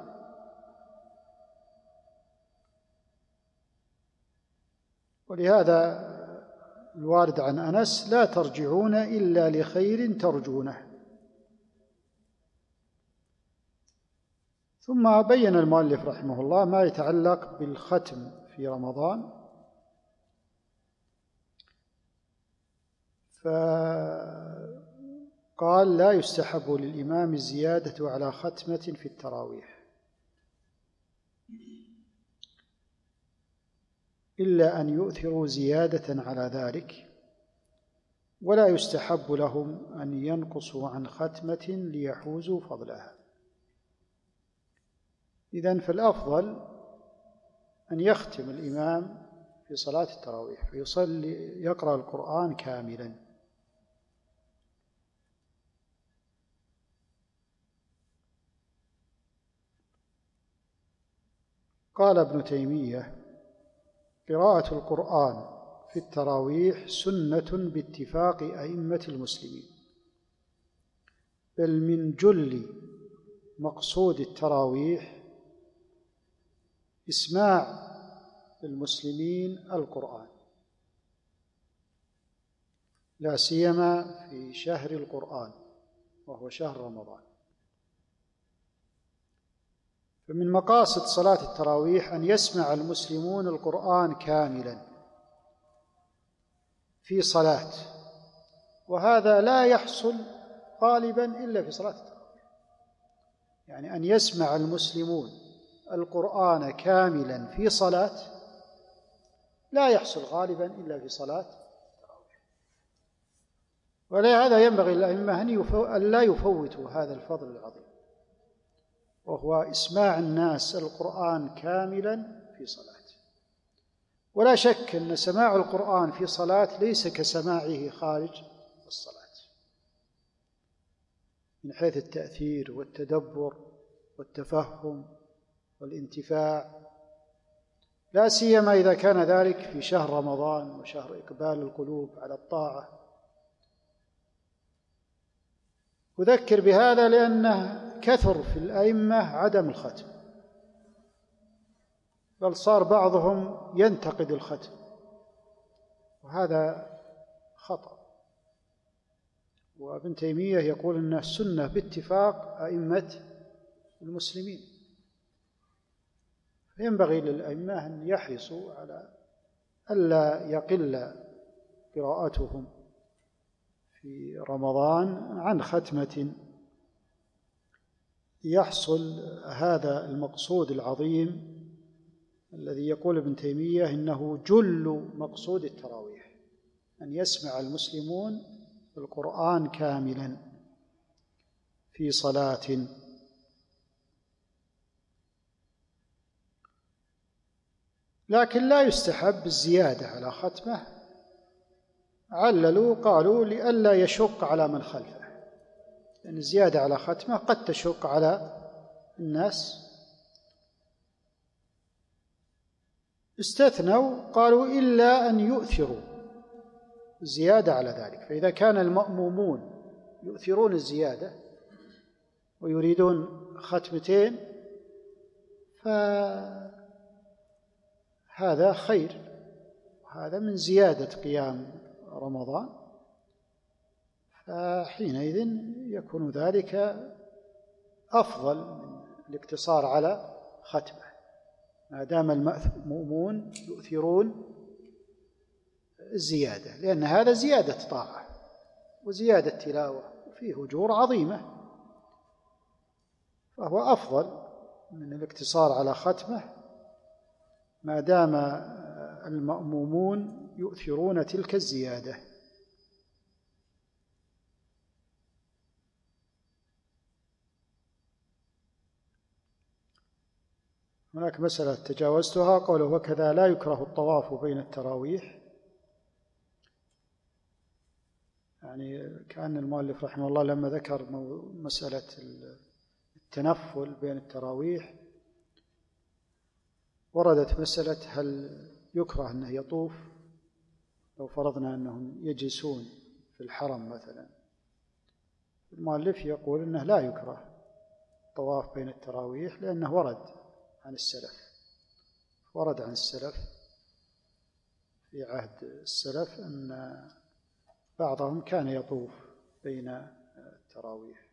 ولهذا الوارد عن أنس: لا ترجعون إلا لخير ترجونه. ثم بين المؤلف رحمه الله ما يتعلق بالختم في رمضان، فقال: لا يستحب للإمام الزيادة على ختمة في التراويح إلا أن يؤثروا زيادة على ذلك، ولا يستحب لهم أن ينقصوا عن ختمة ليحوزوا فضلها. إذن فالأفضل أن يختم الإمام في صلاة التراويح فيصلي يقرأ القرآن كاملا. قال ابن تيمية: قراءة القرآن في التراويح سنة باتفاق أئمة المسلمين، بل من جل مقصود التراويح إسماع المسلمين القرآن، لا سيما في شهر القرآن وهو شهر رمضان. فمن مقاصد صلاة التراويح أن يسمع المسلمون القرآن كاملا في صلاة، وهذا لا يحصل غالبا إلا في صلاة التراويح. يعني أن يسمع المسلمون القرآن كاملا في صلاة لا يحصل غالبا إلا في صلاة التراويح. ولهذا ينبغي للأئمة أن لا يفوتوا هذا الفضل العظيم، وهو إسماع الناس القرآن كاملا في صلاة. ولا شك أن سماع القرآن في صلاة ليس كسماعه خارج الصلاة من حيث التأثير والتدبر والتفهم والانتفاع، لا سيما إذا كان ذلك في شهر رمضان وشهر إقبال القلوب على الطاعة. أذكر بهذا لأنه كثر في الأئمة عدم الختم، بل صار بعضهم ينتقد الختم، وهذا خطأ. وابن تيمية يقول أنه السنة باتفاق أئمة المسلمين، فينبغي للأئمة أن يحرصوا على ألا يقل قراءتهم في رمضان عن ختمة يحصل هذا المقصود العظيم الذي يقول ابن تيمية إنه جل مقصود التراويح، أن يسمع المسلمون القرآن كاملا في صلاة. لكن لا يستحب الزيادة على ختمه. عللوا قالوا لئلا يشق على من خلفه، لأن الزيادة على ختمه قد تشق على الناس. استثنوا قالوا إلا أن يؤثروا الزيادة على ذلك، فإذا كان المأمومون يؤثرون الزيادة ويريدون ختمتين فهذا خير، وهذا من زيادة قيام رمضان، فحينئذ يكون ذلك أفضل من الاقتصار على ختمه، ما دام المأمومون يؤثرون الزيادة، لأن هذا زيادة طاعة وزيادة تلاوة وفيه أجور عظيمة، فهو أفضل من الاقتصار على ختمه ما دام المأمومون يؤثرون تلك الزيادة. هناك مسألة تجاوزتها، قوله وكذا لا يكره الطواف بين التراويح، يعني كأن المؤلف رحمه الله لما ذكر مسألة التنفل بين التراويح وردت مسألة هل يكره أنه يطوف، لو فرضنا أنهم يجلسون في الحرم مثلا. المؤلف يقول أنه لا يكره الطواف بين التراويح لأنه ورد عن السلف في عهد السلف أن بعضهم كان يطوف بين التراويح.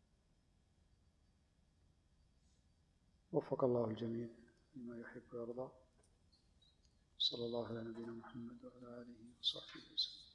وفق الله الجميع لما يحب ويرضى. صلى الله على نبينا محمد وعلى آله وصحبه وسلم.